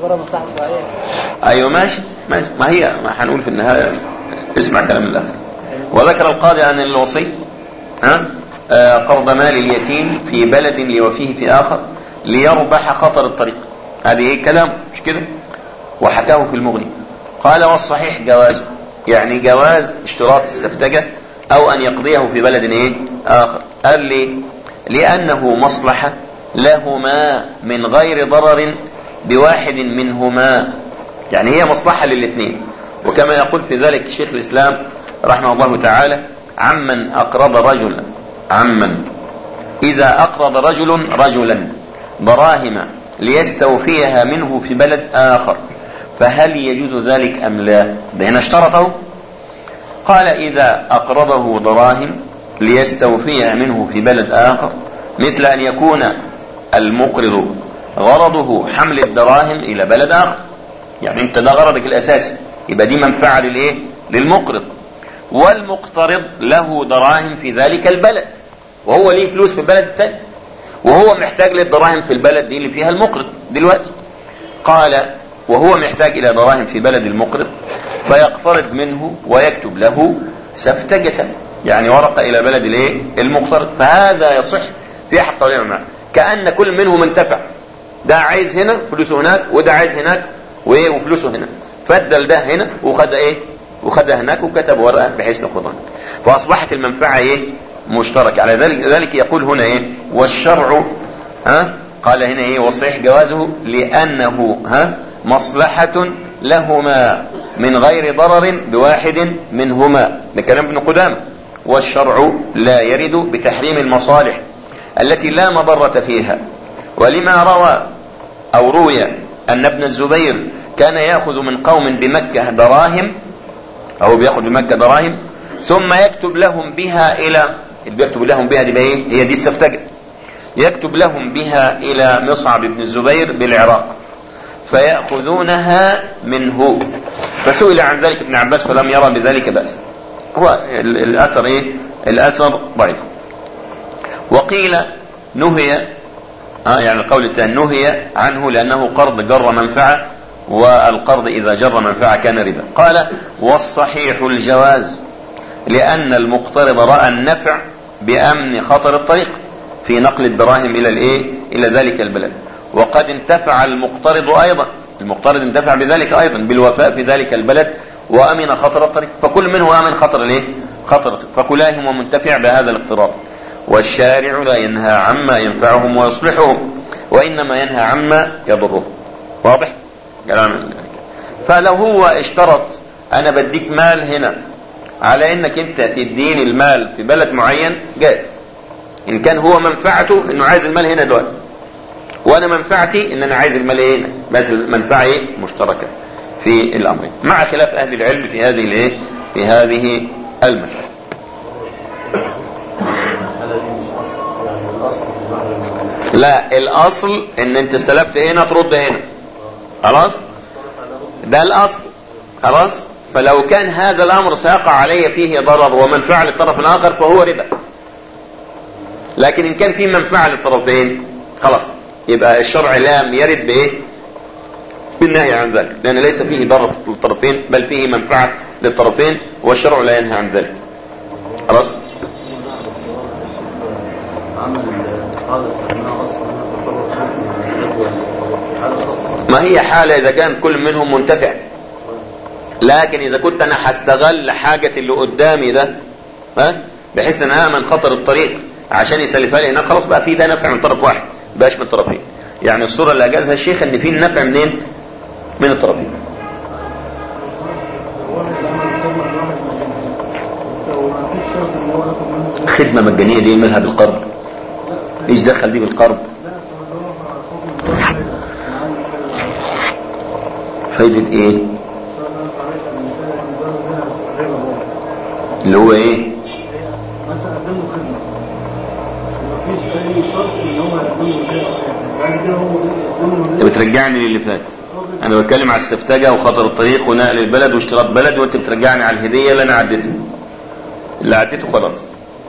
أيوة ماشي ماشي، ما هي ما هنقول في النهاية، اسمع كلام الآخر. وذكر القاضي أن الوصي ها آه قرض مال اليتيم في بلد ليوفيه في آخر ليربح خطر الطريق. هذه ايه كلام مش كده؟ وحكاه في المغني. قال والصحيح جوازه، يعني جواز اشتراط السفتجة او ان يقضيه في بلد ايه اخر. قال لي لانه مصلحة لهما من غير ضرر بواحد منهما، يعني هي مصلحة للاثنين. وكما يقول في ذلك شيخ الاسلام رحمه الله تعالى عمن اقرض رجلا عمن اذا اقرض رجل رجلا دراهم ليستوفيها منه في بلد آخر فهل يجوز ذلك أم لا؟ ده هنا اشترطه. قال إذا أقرضه دراهم ليستوفيها منه في بلد آخر مثل أن يكون المقرض غرضه حمل الدراهم إلى بلد آخر، يعني أنت ده غرضك الأساسي، يبقى دي منفعة للإيه؟ للمقرض. والمقترض له دراهم في ذلك البلد وهو ليه فلوس في البلد الثاني وهو محتاج للدراهم في البلد دي اللي فيها المقرض دلوقتي. قال وهو محتاج إلى دراهم في بلد المقرض فيقترض منه ويكتب له سفتجة، يعني ورقة إلى بلد الايه المقترض. فهذا يصح في حق العلماء كأن كل منهم انتفع، ده عايز هنا فلوسه هناك وده عايز هناك وايه وفلوسه هنا، فدل ده هنا وخد ايه وخد هناك وكتب ورقة بحيث ناخدها، فأصبحت المنفعة ايه مشترك. على ذلك ذلك يقول هنا ايه والشرع ها قال هنا ايه وصحيح جوازه لأنه ها مصلحة لهما من غير ضرر بواحد منهما، ده كلام ابن قدامة. والشرع لا يرد بتحريم المصالح التي لا مضرة فيها. ولما روى أو روي أن ابن الزبير كان يأخذ من قوم بمكة دراهم أو بيأخذ بمكة دراهم ثم يكتب لهم بها إلى اللي بيكتب لهم بها دي ايه هي دي السفتجة، يكتب لهم بها إلى مصعب بن الزبير بالعراق فيأخذونها منه. فسئل عن ذلك ابن عباس فلم يرى بذلك بأس. هو الأثر إيه؟ الأثر ضعيف. وقيل نهي، آه يعني القول الثاني نهي عنه لأنه قرض جر منفعة، والقرض إذا جر منفعة كان ربا. قال والصحيح الجواز لأن المقترض رأى النفع بأمن خطر الطريق في نقل الدراهم إلى الإيه؟ إلى ذلك البلد، وقد انتفع المقترض أيضا، المقترض انتفع بذلك أيضا بالوفاء في ذلك البلد وأمن خطر الطريق، فكل منه أمن خطر الإيه؟ خطر، فكلاهما منتفع بهذا الاقتراض. والشارع لا ينهى عما ينفعهم ويصلحهم، وإنما ينهى عما يضرهم. واضح؟ فلو هو اشترط أنا بديك مال هنا على إنك أنت تديني المال في بلد معين جائز، إن كان هو منفعته إنه عايز المال هنا دلوقتي، وأنا منفعتي إن أنا عايز المال هنا، بقت المنفعة إيه؟ مشتركة في الأمر، مع خلاف أهل العلم في هذه الإيه؟ في هذه المسألة. لا، الأصل إن أنت استلفت هنا ترد هنا، خلاص؟ ده الأصل، خلاص؟ فلو كان هذا الأمر سيقع علي فيه ضرر ومنفعة للطرف الآخر فهو ربا. لكن إن كان فيه منفعة للطرفين خلاص، يبقى الشرع لم يرد بإيه؟ بالنهي عن ذلك، لأن ليس فيه ضرر للطرفين بل فيه منفعة للطرفين، والشرع لا ينهى عن ذلك. خلاص؟ ما هي حالة إذا كان كل منهم منتفع، لكن إذا كنت أنا هستغل حاجة اللي قدامي ده، ها، بحيث أن أنا من خطر الطريق عشان يسلفها لي هناك، خلاص بقى في ده نفع من طرف واحد باش من طرفين. يعني الصورة اللي أجازها الشيخ إن في النفع منين؟ من الطرفين. خدمة مجانية دي مالها بالقرض؟ إيش دخل دي بالقرض؟ فايدة إيه؟ اللي هو إيه؟ انت بترجعني للي فات. انا بتكلم على السفتجة وخطر الطريق ونقل البلد واشتراط بلد، وانت بترجعني على الهدية اللي انا عديتها، اللي عديته خلاص.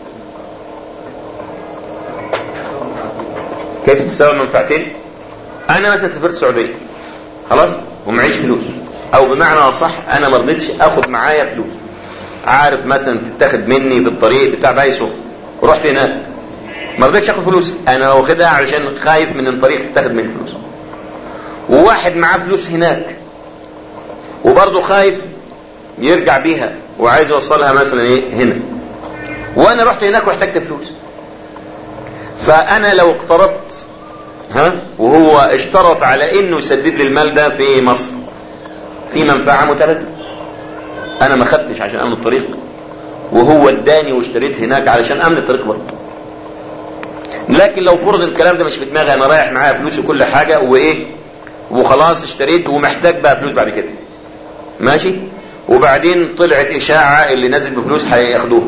كيف تساوي المنفعتين؟ انا مثلا سافرت السعودية خلاص ومعيش فلوس، او بمعنى اصح انا ما رضيتش اخد معايا فلوس، عارف مثلا تتاخد مني بالطريق بتاع بايسو، ورحت هناك ما رضيتش اخد فلوس، انا واخدها علشان خايف من الطريق تتاخد مني فلوس. وواحد معاه فلوس هناك وبرضه خايف يرجع بيها وعايز يوصلها مثلا ايه هنا، وانا رحت هناك واحتجت فلوس. فانا لو اقترضت ها وهو اشترط على انه يسدد لي المال ده في مصر في منفعة متبادلة، انا ما خدتش عشان امن الطريق، وهو اداني واشتريت هناك علشان امن الطريق برضه. لكن لو فرض الكلام ده مش في دماغي، انا رايح معايا فلوس وكل حاجة وايه وخلاص اشتريت ومحتاج بقى فلوس بعد كده ماشي، وبعدين طلعت اشاعة اللي نازل بفلوس هياخدوها،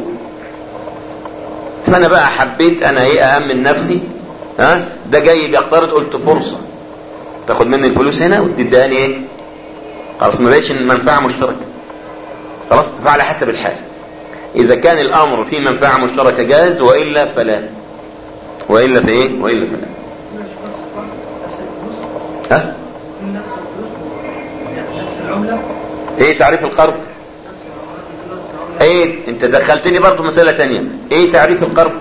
فانا بقى حبيت انا ايه اامن نفسي، ها ده جاي بيقترض، قلت فرصة تاخد مني الفلوس هنا وتديهاني ايه، خلاص ما بقتش المنفعة مشتركة، خلاص. فعلى حسب الحال، اذا كان الامر فيه منفعة مشتركة جاز، والا فلا، والا فايه والا فلا. ها ايه تعريف القرض؟ ايه انت دخلتني برضه مسألة تانية، ايه تعريف القرض؟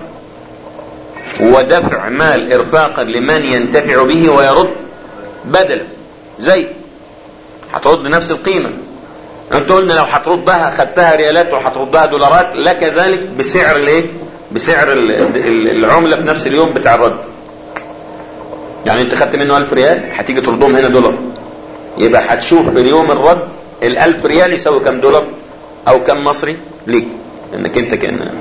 ودفع مال ارفاقا لمن ينتفع به ويرد بدلا، زي هترد نفس القيمة، انت قلنا لو هتردها خدتها ريالات وهتردها دولارات لك ذلك بسعر الايه، بسعر العملة في نفس اليوم بتاع الرد. يعني انت خدت منه ألف ريال هتيجي تردهم هنا دولار، يبقى هتشوف في اليوم الرد الألف ريال يساوي كم دولار او كم مصري ليك، انك انت كأن.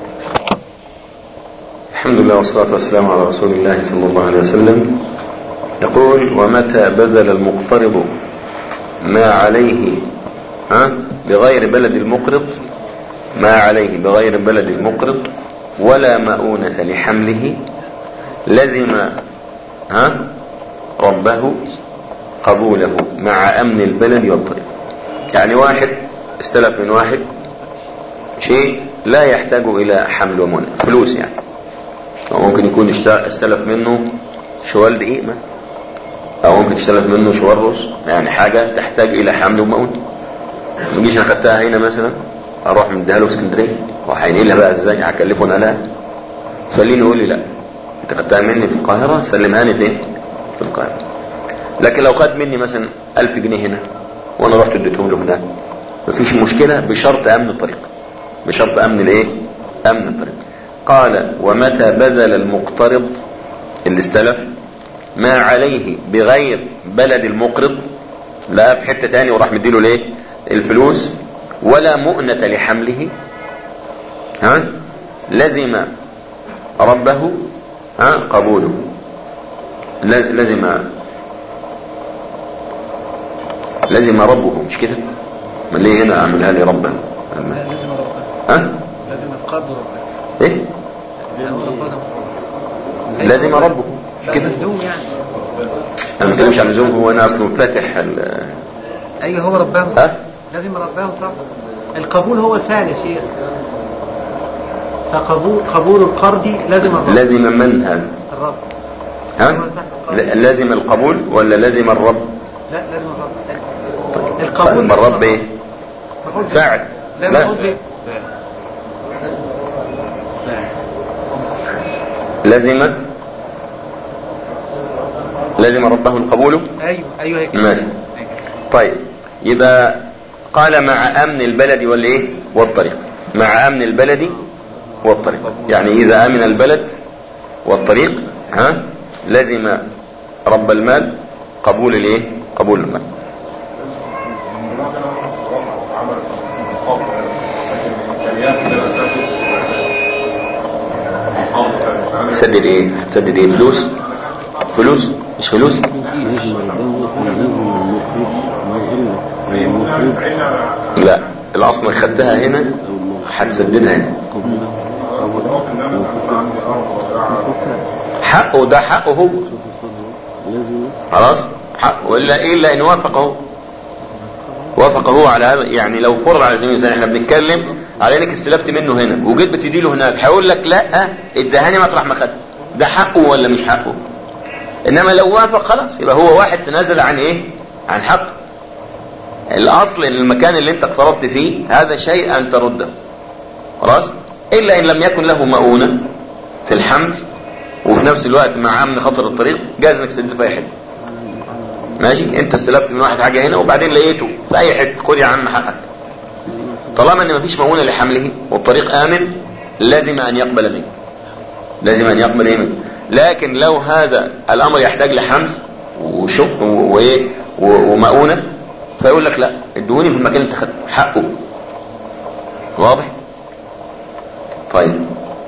الحمد لله والصلاة والسلام على رسول الله صلى الله عليه وسلم. يقول ومتى بذل المقترض ما عليه ها بغير بلد المقرض، ما عليه بغير بلد المقرض ولا مؤونة لحمله، لزم ها ربه قبوله مع امن البلد والطريق. يعني واحد استلف من واحد شيء لا يحتاج الى حمل ومنع، فلوس يعني، او ممكن يكون استلف منه شوال دقيق مثلا، او ممكن تستلف منه شوال رز، يعني حاجة تحتاج الى حمل ومؤونة. ما نجيش انا خدتها هنا مثلا اروح مديها له في اسكندريه وهينقلها بقى ازاي؟ هكلفه نقلها؟ فلين يقول لي لا انت خدتها مني في القاهره سلمها لي فين؟ في القاهره. لكن لو خد مني مثلا ألف جنيه هنا وانا رحت اديتهم له هناك مفيش مشكله، بشرط امن الطريق، بشرط امن الايه؟ امن الطريق. قال ومتى بذل المقترض اللي استلف ما عليه بغير بلد المقرض، لا في حته تاني وراح مديله ليه الفلوس، ولا مؤنة لحمله، ها لزم ربه ها قبوله. لزم لزم ربه، مش كده؟ ما ليه هنا اعملها لي ربه؟ لازم ربنا، ها لازم القدر ربنا. ايه لازم ربه، مش كده؟ ملزوم يعني. انا ما بتكلمش عن اللزوم، هو انا اصلا فاتح ال... ايوه هو رباه، ها لازم رباه صح. القبول هو الفعل يا شيخ، فقبول قبول القرض لازم الرب. لازم من هذا؟ الرب. ها لازم القبول ولا لازم الرب؟ لا لازم الرب. طيب. القبول الرب ايه؟ فاعل. لا لا لازم لازم ربه القبول. ايوه ايوه هيك ماشي. طيب يبقى قال مع امن البلد والايه والطريق، مع امن البلد والطريق، يعني اذا امن البلد والطريق ها لازم رب المال قبول الايه قبول المال. تسدد ايه؟ هتسدد ايه؟ فلوس؟ فلوس مش فلوس؟ لا الاصل خدتها هنا هتسددها هنا. حقه ده حقه هو خلاص حقه، الا الا ان وافقه وافقه على هذا. يعني لو فرض على سبيل المثال احنا بنتكلم على انك استلفت منه هنا وجيت بتدي له هناك، هيقول لك لا ادهاني مطرح ما خدت، ده حقه ولا مش حقه؟ انما لو وافق خلاص يبقى هو واحد تنازل عن ايه؟ عن حق. الاصل ان المكان اللي انت اقترضت فيه هذا شيء ان ترده خلاص، الا ان لم يكن له مؤونة في الحمل وفي نفس الوقت مع امن خطر الطريق جاز انك تسدد في اي حته. ماشي، انت استلفت من واحد حاجه هنا وبعدين لقيته في اي حته، خد يا عم حقك. طالما ان مفيش مؤونة لحمله والطريق امن لازم ان يقبل منك، لازم ان يقبل ايه منك. لكن لو هذا الامر يحتاج لحمل وشق وايه ومؤونة فيقول لك لا ادوني في المكان اللي انت حقه. واضح؟ طيب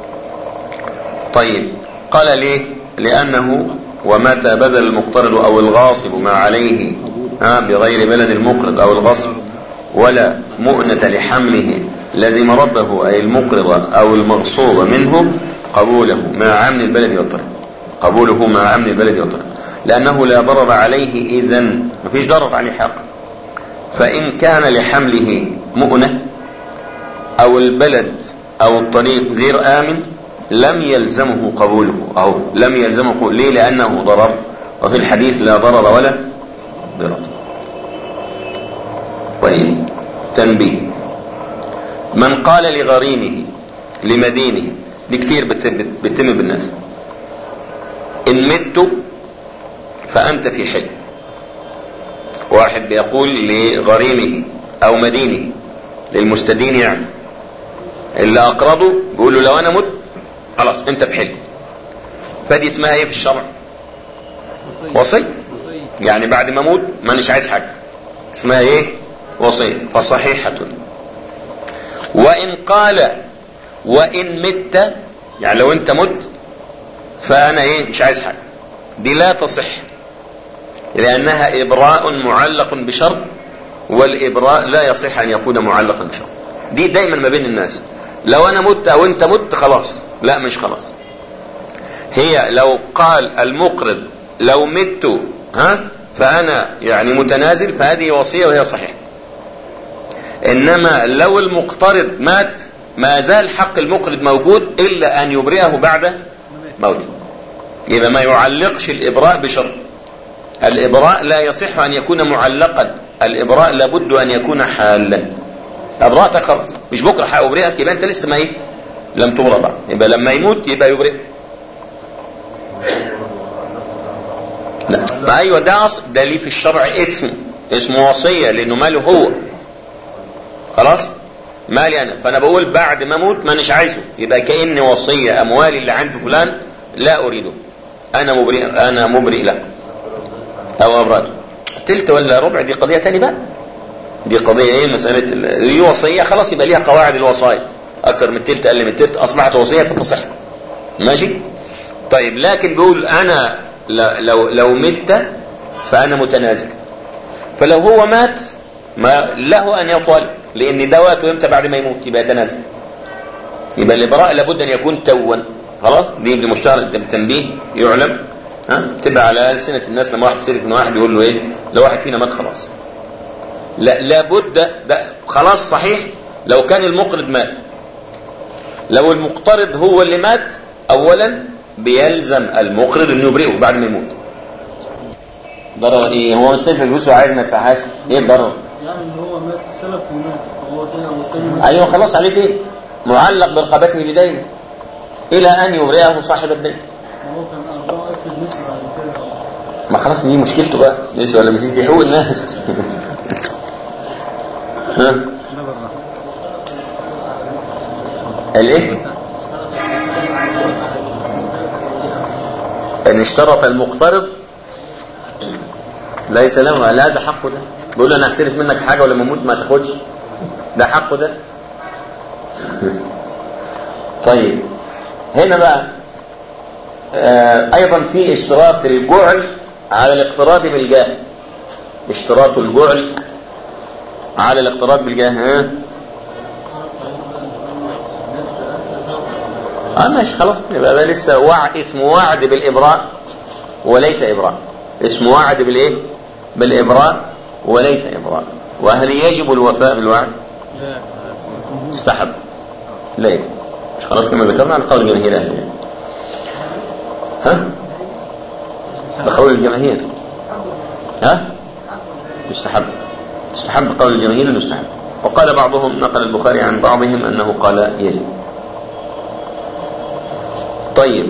طيب قال ليه؟ لانه ومتى بذل المقترض او الغاصب ما عليه ها بغير بلد المقرض او الغصب ولا مؤنة لحمله لزم ربه اي المقرض او المغصوب منه قبوله مع امن البلد والطريق، قبوله مع امن البلد والطريق، لانه لا ضرر عليه اذن، مفيش ضرر عليه حق. فان كان لحمله مؤنة او البلد او الطريق غير امن لم يلزمه قبوله، او لم يلزمه قبوله. ليه؟ لانه ضرر، وفي الحديث لا ضرر ولا ضرر. طيب تنبيه، من قال لغريمه لمدينه، دي كتير بتتم بالناس، ان مت فانت في حل. واحد بيقول لغريمه او مدينه للمستدين يعني اللي اقرضه بيقول له لو انا مت خلاص انت بحل. فدي اسمها ايه في الشرع؟ وصي. يعني بعد ما اموت ما اناش عايز حاجه، اسمها ايه؟ وصي. فصحيحه. وان قال وان مت، يعني لو انت مت فانا ايه مش عايز حاجه، دي لا تصح لانها ابراء معلق بشرط، والابراء لا يصح ان يكون معلقا بشرط. دي دايما ما بين الناس، لو انا مت او انت مت خلاص، لا مش خلاص. هي لو قال المقرض لو مت ها فأنا يعني متنازل، فهذه وصية وهي صحيحة. إنما لو المقترض مات ما زال حق المقرض موجود إلا أن يبرئه بعد موته. يبقى ما يعلقش الإبراء بشرط. الإبراء لا يصح أن يكون معلقا، الإبراء لابد أن يكون حالا. أبرأتك خلاص، مش بكرة هأبرئك، يبقى أنت لسه ما إيه لم تبرأ بعد، يبقى لما يموت يبقى يبرئ. لا ما أيوة ده أصل، ده ليه في الشرع اسم اسمه وصية، لأنه ماله هو خلاص مالي أنا، فأنا بقول بعد ما أموت ما نش عايزه، يبقى كأن وصية أموالي اللي عند فلان لا أريده، أنا مبرئ أنا مبرئ له أو أبرأته. تلت ولا ربع دي قضية تاني بقى، دي قضية إيه مسألة دي وصية خلاص يبقى ليها قواعد الوصايا، أكثر من تلت أقل من تلت أصبحت وصية تصح ماشي. طيب لكن بيقول أنا لو لو مت فأنا متنازل، فلو هو مات ما له أن يطالب، لأن دواته إمتى بعد ما يموت يبقى يتنازل. يبقى الإبراء لابد أن يكون توا خلاص، دي بمشترك بالتنبيه يعلم ها تبقى على ألسنة الناس. لما واحد يستلف من واحد يقول له إيه لو واحد فينا مات خلاص، لا لابد ده خلاص صحيح. لو كان المقرض مات، لو المقترض هو اللي مات أولا بيلزم المقرض انه يبرئه بعد ما يموت. ضرر ايه؟ هو مستلف الفلوس وعايز ما يدفعهاش، ايه الضرر؟ يعني ان هو مات سلف ومات هو كده. ايوه خلاص عليه دين معلق برقبته بدين الى ان يبرئه صاحب الدين. هو كان اربعه افرض نسبه بعد كده، ما خلاص دي مشكلته بقى، ليش ولا مش دي حقوق الناس. ها الايه؟ ان اشترط المقترض ليس له، لا ده حقه ده، بيقول له انا هستلف منك حاجه ولما اموت ما تاخدش، ده حقه ده. طيب هنا بقى آه ايضا في اشتراط الجعل على الاقتراض بالجاه، اشتراط الجعل على الاقتراض بالجاه. ها اه ماشي خلاص، يبقى ده لسه وعد، اسمه وعد بالابراء وليس ابراء، اسمه وعد بالايه بالابراء وليس ابراء. وهل يجب الوفاء بالوعد؟ استحب لا يجب. خلاص كما ذكرنا عن قول الجماهير اهل يعني. ها ده قول الجماهير ها يستحب، يستحب قول الجماهير انه يستحب. وقال بعضهم، نقل البخاري عن بعضهم انه قال يجب. طيب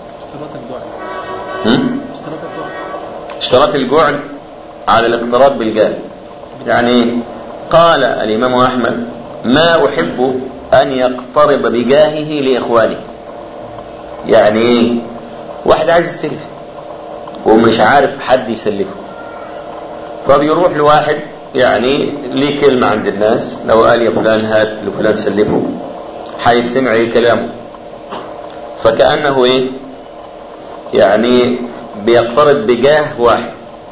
اشتراط الجعل على الاقتراض بالجاه، يعني قال الإمام أحمد ما أحب أن يقترض بجاهه لإخوانه. يعني ايه؟ واحد عايز يستلف ومش عارف حد يسلفه، فبيروح لواحد يعني ليه كلمة عند الناس، لو قال يا فلان هات لفلان سلفه هيستمع ايه كلامه، فكأنه ايه يعني بيقترض بجاه واحد.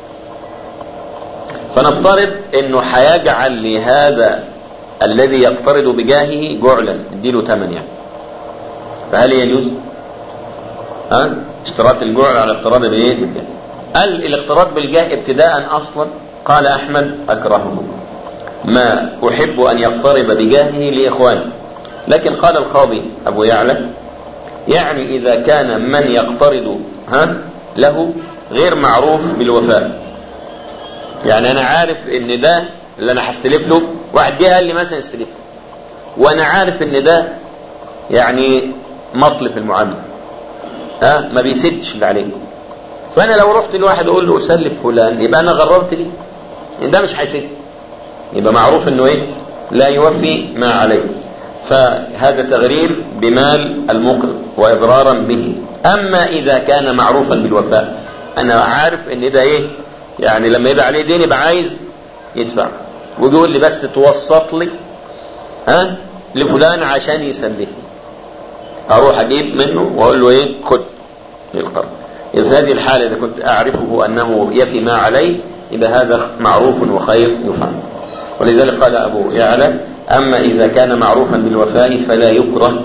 فنفترض انه هيجعل لهذا الذي يقترض بجاهه جعلا اديله ثمن يعني، فهل يجوز؟ ها اشتراط الجعل على الاقتراض بايه بالجاه؟ قال الاقتراض بالجاه ابتداء اصلا قال احمد اكرهه، ما احب ان يقترض بجاهه لاخوانه. لكن قال القاضي ابو يعلى يعني اذا كان من يقترض ها له غير معروف بالوفاء، يعني انا عارف ان ده اللي انا هستلف له، واحد جه قال لي مثلا استلف، وانا عارف ان ده يعني مطل في المعامله ها ما بيسدش اللي عليه، فانا لو رحت لواحد اقول له اسلف فلان يبقى انا غررت ليه، ان ده مش هيسد، يبقى معروف انه ايه لا يوفي ما عليه، فهذا تغرير بمال المقرض واضرارا به. اما اذا كان معروفا بالوفاء، انا عارف ان ده ايه يعني لما يبقى عليه دين يبقى عايز يدفع، ويقول لي بس توسط لي ها لفلان عشان يسلفني، اروح اجيب منه واقول له ايه خد القرض. اذا في هذه الحاله اذا كنت اعرفه انه يفي ما عليه يبقى هذا معروف وخير يفعل. ولذلك قال ابو يعلى اما اذا كان معروفا بالوفاء فلا يكره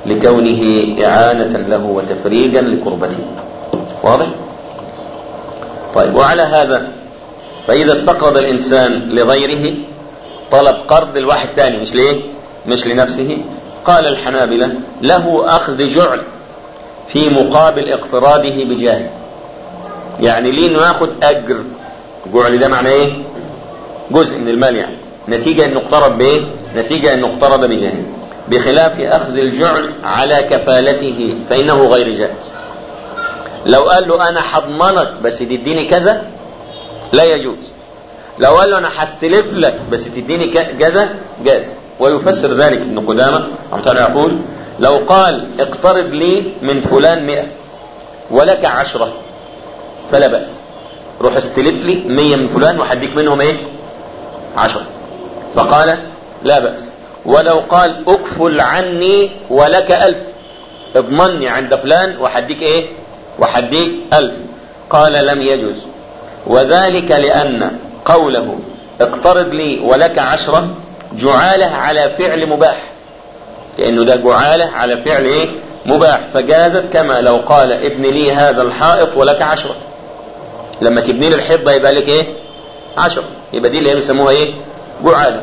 لكونه إعانة له وتفريجا لكربته. واضح؟ طيب، وعلى هذا فإذا استقرض الإنسان لغيره طلب قرض الواحد تاني، مش ليه؟ مش لنفسه، قال الحنابلة له أخذ جعل في مقابل اقتراضه بجاه، يعني ليه انه ياخد أجر. جعل ده معناه ايه؟ جزء من المال، يعني نتيجة انه اقترض بايه؟ نتيجة انه اقترض بجاه، بخلاف أخذ الجعل على كفالته فإنه غير جائز. لو قال له أنا حضمنك بس تديني كذا لا يجوز. لو قال له أنا هستلف لك بس تديني كذا جاز. ويفسر ذلك ابن قدامة رحمه الله يقول لو قال اقترض لي من فلان مئة ولك عشرة فلا بأس، روح استلف لي مية من فلان وحديك منهم ايه؟ عشرة، فقال لا بأس. ولو قال اكفل عني ولك ألف، اضمني عند فلان وحديك ايه؟ وحديك ألف، قال لم يجوز. وذلك لأن قوله اقترض لي ولك عشرة جعاله على فعل مباح، لأنه ده جعاله على فعل ايه؟ مباح، فجازت. كما لو قال ابن لي هذا الحائط ولك عشرة، لما تبني لي الحيط يبقى لك ايه؟ عشرة، يبقى دي اللي هم يسموها ايه؟ جعاله،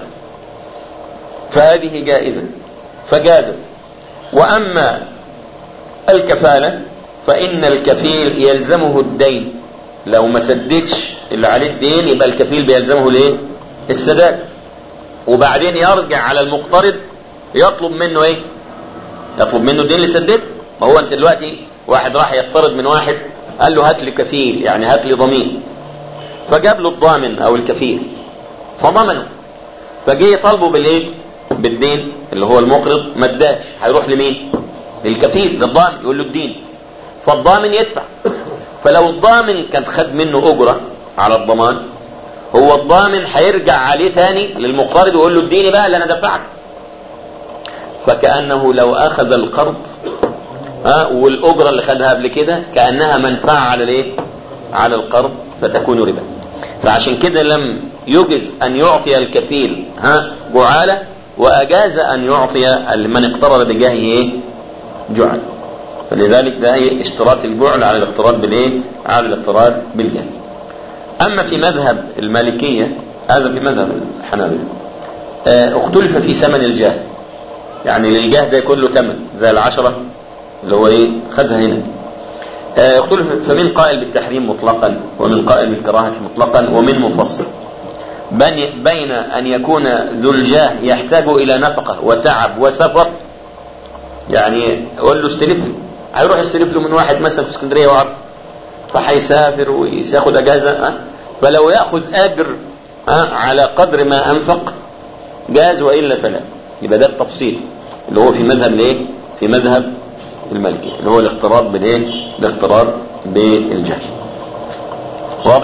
فهذه جائزة فجازت. وأما الكفالة فإن الكفيل يلزمه الدين، لو ما سددش اللي عليه الدين يبقى الكفيل بيلزمه ليه؟ السداد، وبعدين يرجع على المقترض يطلب منه ايه؟ يطلب منه الدين اللي سدده. ما هو انت دلوقتي واحد راح يقترض من واحد قال له هات لي كفيل، يعني هات لي ضمين، فجاب له الضامن او الكفيل فضمنه، فجي يطالبه بالايه؟ بالدين اللي هو المقرض، ما اداش، هيروح لمين؟ للكفيل، للضامن، يقول له الدين، فالضامن يدفع. فلو الضامن كان خد منه اجرة على الضمان، هو الضامن هيرجع عليه تاني للمقترض ويقول له اديني بقى اللي انا دفعت، فكأنه لو اخذ القرض ها والاجرة اللي خدها قبل كده كأنها منفعة على الايه؟ على القرض، فتكون ربا. فعشان كده لم يجز ان يعطي الكفيل ها جعالة، واجاز ان يعطي من اقترض بجاهه ايه؟ جعل. فلذلك ده هي اشتراط الجعل على الاقتراض بالايه؟ على الاقتراض بالجاه. اما في مذهب المالكية، هذا في مذهب الحنابلة، اه اختلف في ثمن الجاه، يعني للجاه ده كله ثمن زي العشرة اللي هو ايه؟ خدها هنا. اه اختلف، فمن قائل بالتحريم مطلقا، ومن قائل بالكراهة مطلقا، ومن مفصل بين ان يكون ذو الجاه يحتاج الى نفقة وتعب وسفر، يعني اقول له استلف لي، هيروح يستلف له من واحد مثلا في اسكندريه وعرض، فهيسافر وياخد اجازه، أه؟ فلو ياخذ اجر أه؟ على قدر ما انفق جاز، والا فلا. يبقى ده التفصيل اللي هو في مذهب الايه؟ في مذهب المالكي، اللي هو الاقتراض بالايه؟ الاقتراض بالجهل. واضح؟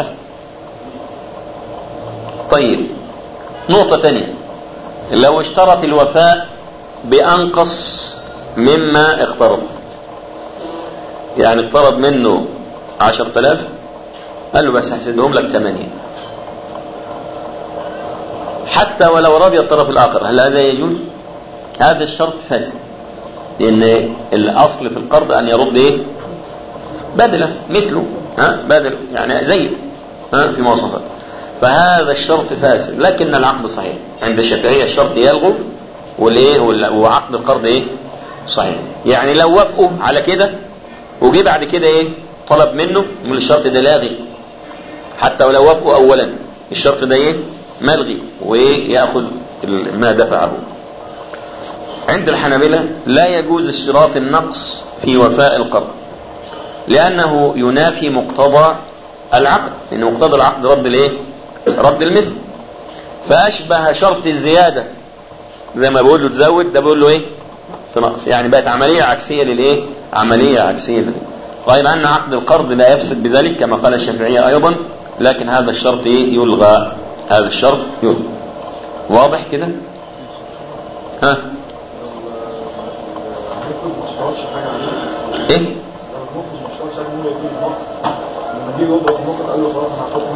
طيب، نقطه ثانيه، لو اشترط الوفاء بانقص مما اقترض، يعني اقترض منه عشرة آلاف قال له بس هسدهم لك ثمانية، حتى ولو رضي الطرف الآخر، هل هذا يجوز؟ هذا الشرط فاسد، لأن الأصل في القرض أن يرد إيه؟ بدله مثله، ها بدله يعني زيه ها في مواصفات، فهذا الشرط فاسد. لكن العقد صحيح عند الشافعية، الشرط يلغو والايه؟ وعقد القرض ايه؟ صحيح. يعني لو وافقوا على كده وجي بعد كده ايه؟ طلب منه من الشرط ده لاغي، حتى ولو وافقوا اولا الشرط ده ايه؟ ملغي، ويأخذ ما دفعه. عند الحنابلة لا يجوز اشتراط النقص في وفاء القرض، لأنه ينافي مقتضى العقد، لأن مقتضى العقد رد الايه؟ رد المثل، فأشبه شرط الزيادة، زي ما بقول له تزود ده بقول له ايه؟ تنقص، يعني بقت عملية عكسية للايه؟ عملية عكسية للايه؟ غير أن عقد القرض لا يفسد بذلك كما قال الشافعية أيضا، لكن هذا الشرط ايه؟ يلغى، هذا الشرط يلغى. واضح كده؟ ها؟ ايه؟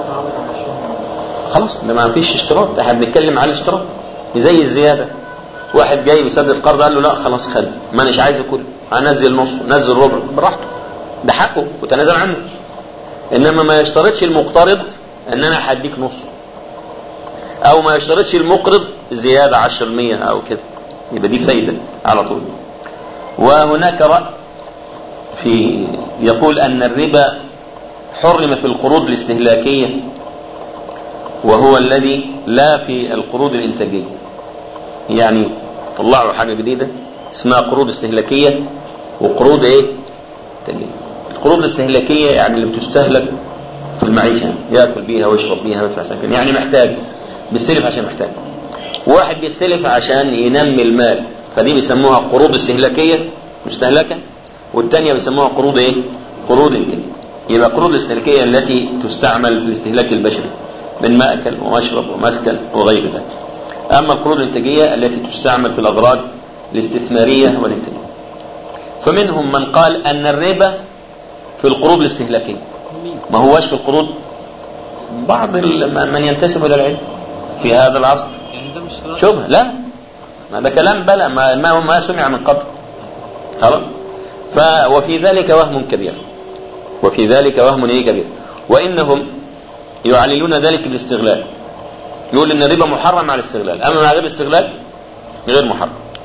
خلاص ده ما فيش اشتراط، احنا بنتكلم على الاشتراط زي الزيادة، واحد جاي بيسدد قرض قال له لا خلاص خد، ما اناش عايز كله، هنزل نص نزل ربع براحته، ده حقه وتنازل عنه. انما ما يشترطش المقترض ان انا هديك نص، او ما يشترطش المقرض زيادة عشر المية او كده، يبقى دي فايدة على طول. وهناك رأي في يقول ان الربا حرم في القروض الاستهلاكية، وهو الذي لا في القروض الانتاجية. يعني طلعوا حاجة جديدة اسمها قروض استهلاكية وقروض ايه انتاجية. القروض الاستهلاكية يعني اللي بتستهلك في المعيشة، يأكل بيها ويشرب بيها ويدفع سكن، يعني محتاج، بيستلف عشان محتاج. واحد بيستلف عشان ينمي المال، فدي بيسموها قروض استهلاكية مستهلكة، والتانية بيسموها قروض ايه قروض انتاجية. يبقى قروض الاستهلاكية التي تستعمل في الاستهلاك البشري من مأكل ومشرب ومسكن وغير ذلك. اما القروض الانتاجية التي تستعمل في الاغراض الاستثمارية والانتاجية. فمنهم من قال ان الربا في القروض الاستهلاكية، ما هواش في القروض. بعض من ينتسب الى العلم في هذا العصر شبه لا، هذا كلام بلا ما, ما, ما سمع من قبل خلاص. وفي ذلك وهم كبير، وفي ذلك وهم ايه كبير. وانهم يعللون ذلك بالاستغلال، يقول ان الربا محرم على الاستغلال، اما مع ربا الاستغلال غير محرم.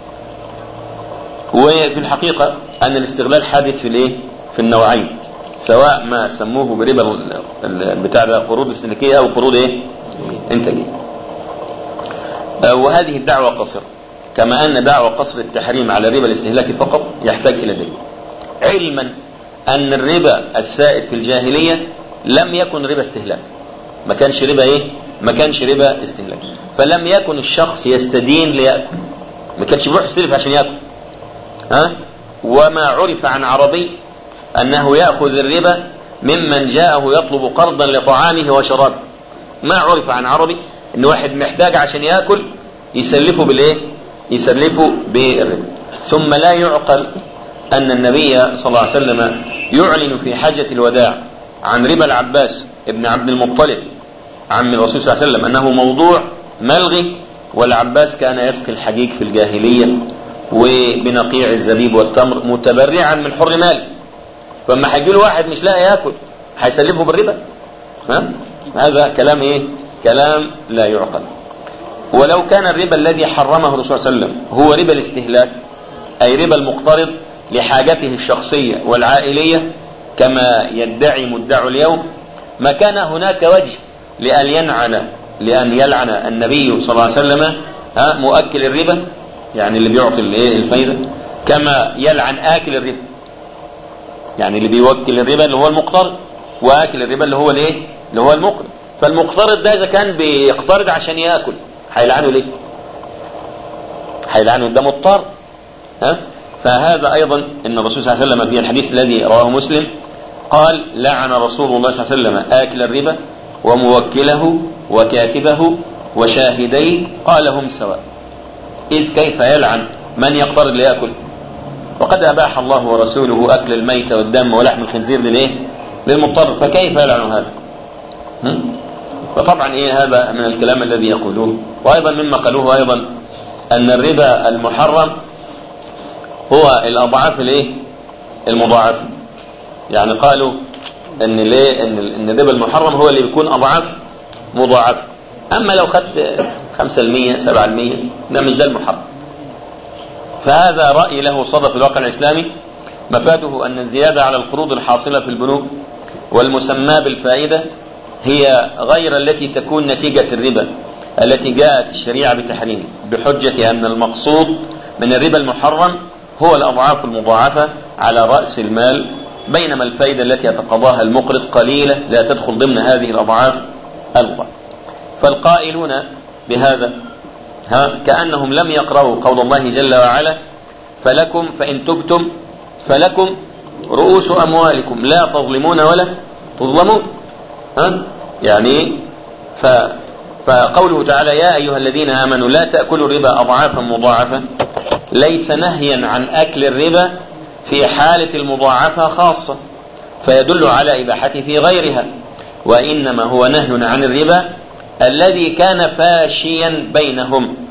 وفي الحقيقة ان الاستغلال حادث في الايه في النوعين، سواء ما سموه بربا بتاع قروض استهلاكية او قروض ايه انتاجية. وهذه الدعوة قصر، كما ان دعوة قصر التحريم على الربا الاستهلاكي فقط يحتاج الى دليل، علما ان الربا السائد في الجاهلية لم يكن ربا استهلاك، ما كانش ربا ايه ما كانش ربا استهلاك. فلم يكن الشخص يستدين ليأكل، ما كانش بيروح يستلف عشان يأكل. ها وما عرف عن عربي انه يأخذ الربا ممن جاءه يطلب قرضا لطعامه وشرابه. ما عرف عن عربي ان واحد محتاج عشان يأكل يسلفه بالايه يسلفه بالربا. ثم لا يعقل ان النبي صلى الله عليه وسلم يعلن في حجة الوداع عن ربا العباس ابن عبد المطلب عم الرسول صلى الله عليه وسلم انه موضوع ملغي، والعباس كان يسقي الحجيج في الجاهلية وبنقيع الزبيب والتمر متبرعا من حر ماله. فما هيجي له واحد مش لاقي ياكل هيسلفه بالربا؟ ها هذا كلام ايه كلام لا يعقل. ولو كان الربا الذي حرمه الرسول صلى الله عليه وسلم هو ربا الاستهلاك، اي ربا المقترض لحاجته الشخصية والعائلية كما يدعي مدعو اليوم، ما كان هناك وجه لأن ينعن لأن يلعن النبي صلى الله عليه وسلم ها مؤكل الربا، يعني اللي بيعطي الايه الفايدة، كما يلعن آكل الربا، يعني اللي بيوكل الربا اللي هو المقترض، وآكل الربا اللي هو الايه اللي هو المقرض. فالمقترض ده اذا كان بيقترض عشان ياكل هيلعنه ليه؟ هيلعنه ده مضطر. ها فهذا ايضا ان الرسول صلى الله عليه وسلم في الحديث الذي رواه مسلم قال لعن رسول الله صلى الله عليه وسلم آكل الربا وموكله وكاتبه وشاهديه قال هم سواء، إذ كيف يلعن من يقترض ليأكل وقد أباح الله ورسوله أكل الميت والدم ولحم الخنزير للإيه للمضطر، فكيف يلعن هذا؟ فطبعا إيه هذا من الكلام الذي يقولوه. وأيضا مما قالوه أيضا أن الربا المحرم هو الأضعاف الإيه المضاعفة، يعني قالوا ان ليه ان ان الربا المحرم هو اللي بيكون اضعاف مضاعفه، اما لو خدت خمسة بالمية سبعة بالمية ده مش ده المحرم. فهذا رأي له صدى في الواقع الاسلامي، مفاده ان الزيادة على القروض الحاصلة في البنوك والمسمى بالفائدة هي غير التي تكون نتيجة الربا التي جاءت الشريعة بتحريمه، بحجة ان المقصود من الربا المحرم هو الاضعاف المضاعفة على رأس المال، بينما الفائدة التي يتقاضاها المقرض قليلة لا تدخل ضمن هذه الأضعاف المضاعفة. فالقائلون بهذا ها كأنهم لم يقرأوا قول الله جل وعلا فلكم فإن تبتم فلكم رؤوس أموالكم لا تظلمون ولا تظلمون. ها يعني ف فقوله تعالى يا أيها الذين آمنوا لا تأكلوا الربا أضعافا مضاعفة ليس نهيا عن أكل الربا في حالة المضاعفة خاصة فيدل على إباحته في غيرها، وإنما هو نهي عن الربا الذي كان فاشيا بينهم،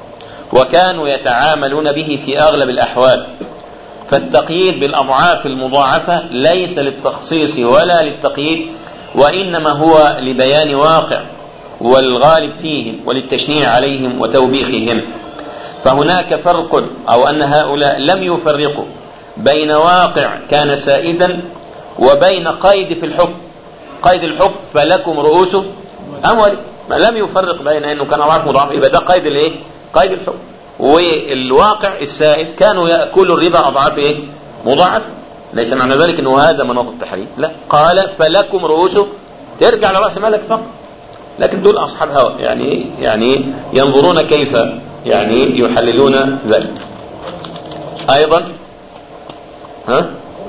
وكانوا يتعاملون به في أغلب الأحوال. فالتقييد بالأضعاف المضاعفة ليس للتخصيص ولا للتقييد، وإنما هو لبيان واقع والغالب فيهم وللتشنيع عليهم وتوبيخهم. فهناك فرق، أو أن هؤلاء لم يفرقوا بين واقع كان سائدا وبين قيد في الحكم. قيد الحكم فلكم رؤوس أموالكم، ما لم يفرق بين أنه كان أضعاف مضاعف، يبقى ده قيد الإيه؟ قيد الحكم. والواقع السائد كانوا يأكلوا الربا أضعاف إيه؟ مضاعف. ليس معنى ذلك أنه هذا مناط التحريم، لا، قال فلكم رؤوس، ترجع لرأس مالك فقط. لكن دول أصحاب هوى، يعني يعني ينظرون كيف يعني يحللون ذلك. أيضا ها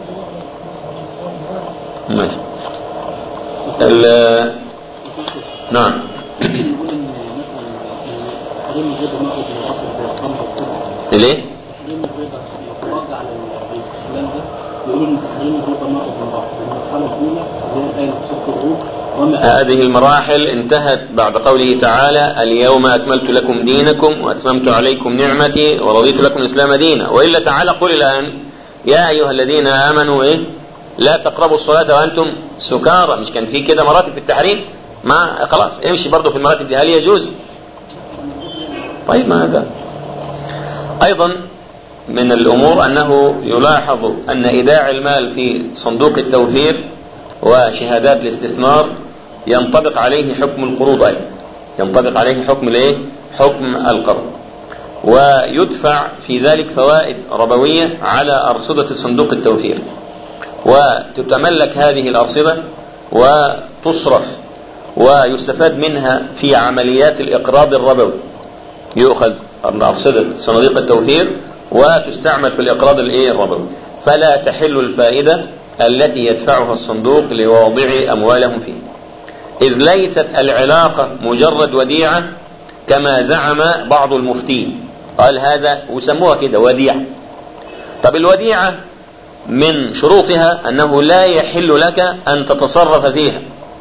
ماشي ال نعم ليه؟ هذه المراحل انتهت بعد قوله تعالى اليوم أكملت لكم دينكم وأتممت عليكم نعمتي ورضيت لكم الإسلام دينا. وإلا تعالى قل الآن يا أيها الذين آمنوا إيه؟ لا تقربوا الصلاة وأنتم سكارى. مش كان في كده مراتب في التحريم؟ ما خلاص امشي برضو في المراتب دي، هل يجوز؟ طيب ما هذا أيضا من الأمور أنه يلاحظ أن إيداع المال في صندوق التوفير وشهادات الاستثمار ينطبق عليه حكم القروض، أيضا ينطبق عليه حكم الايه؟ حكم القرض، ويدفع في ذلك فوائد ربوية على أرصدة صندوق التوفير، وتتملك هذه الأرصدة وتصرف ويستفاد منها في عمليات الإقراض الربوي. يؤخذ أرصدة صناديق التوفير وتستعمل في الإقراض الايه؟ الربوي، فلا تحل الفائدة التي يدفعها الصندوق لواضعي أموالهم فيه، إذ ليست العلاقة مجرد وديعة كما زعم بعض المفتين. قال هذا وسموها كده وديعة. طب الوديعة من شروطها أنه لا يحل لك أن تتصرف فيها،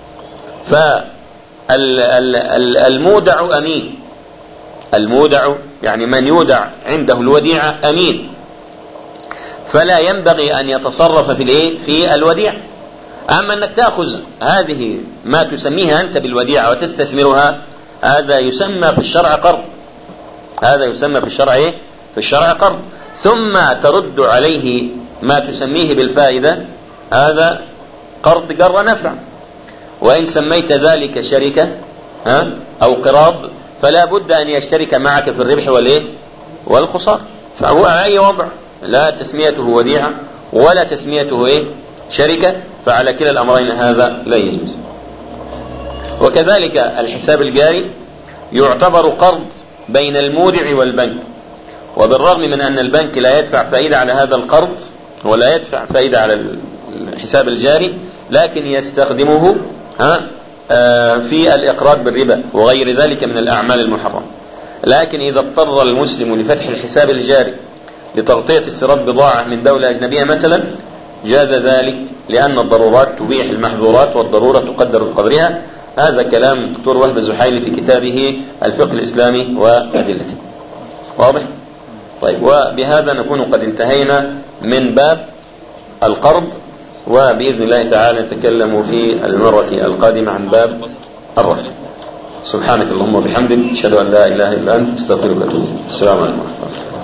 فالمودع أمين. المودع يعني من يودع عنده الوديعة أمين، فلا ينبغي أن يتصرف في الايه؟ في الوديعة. أما أنك تأخذ هذه ما تسميها أنت بالوديعة وتستثمرها، هذا يسمى في الشرع قرض. هذا يسمى في الشرع ايه؟ في الشرع قرض. ثم ترد عليه ما تسميه بالفائدة، هذا قرض جر نفع. وإن سميت ذلك شركة ها أو قراض فلا بد أن يشترك معك في الربح والايه؟ والخسارة. فهو أي وضع لا تسميته وديعة ولا تسميته ايه؟ شركة، فعلى كلا الأمرين هذا لا يجوز. وكذلك الحساب الجاري يعتبر قرض بين المودع والبنك، وبالرغم من أن البنك لا يدفع فائدة على هذا القرض ولا يدفع فائدة على الحساب الجاري، لكن يستخدمه ها في الإقراض بالربا وغير ذلك من الأعمال المحرمة. لكن إذا اضطر المسلم لفتح الحساب الجاري لتغطية استيراد بضاعة من دولة أجنبية مثلا، جاز ذلك، لأن الضرورات تبيح المحظورات والضرورة تقدر بقدرها. هذا كلام الدكتور وهب الزحيلي في كتابه الفقه الإسلامي وأدلته. واضح؟ طيب، وبهذا نكون قد انتهينا من باب القرض، وبإذن الله تعالى نتكلم في المرة القادمة عن باب الرهن. سبحانك اللهم وبحمدك، أشهد أن لا إله إلا أنت، أستغفرك وأتوب إليك. السلام عليكم ورحمة الله.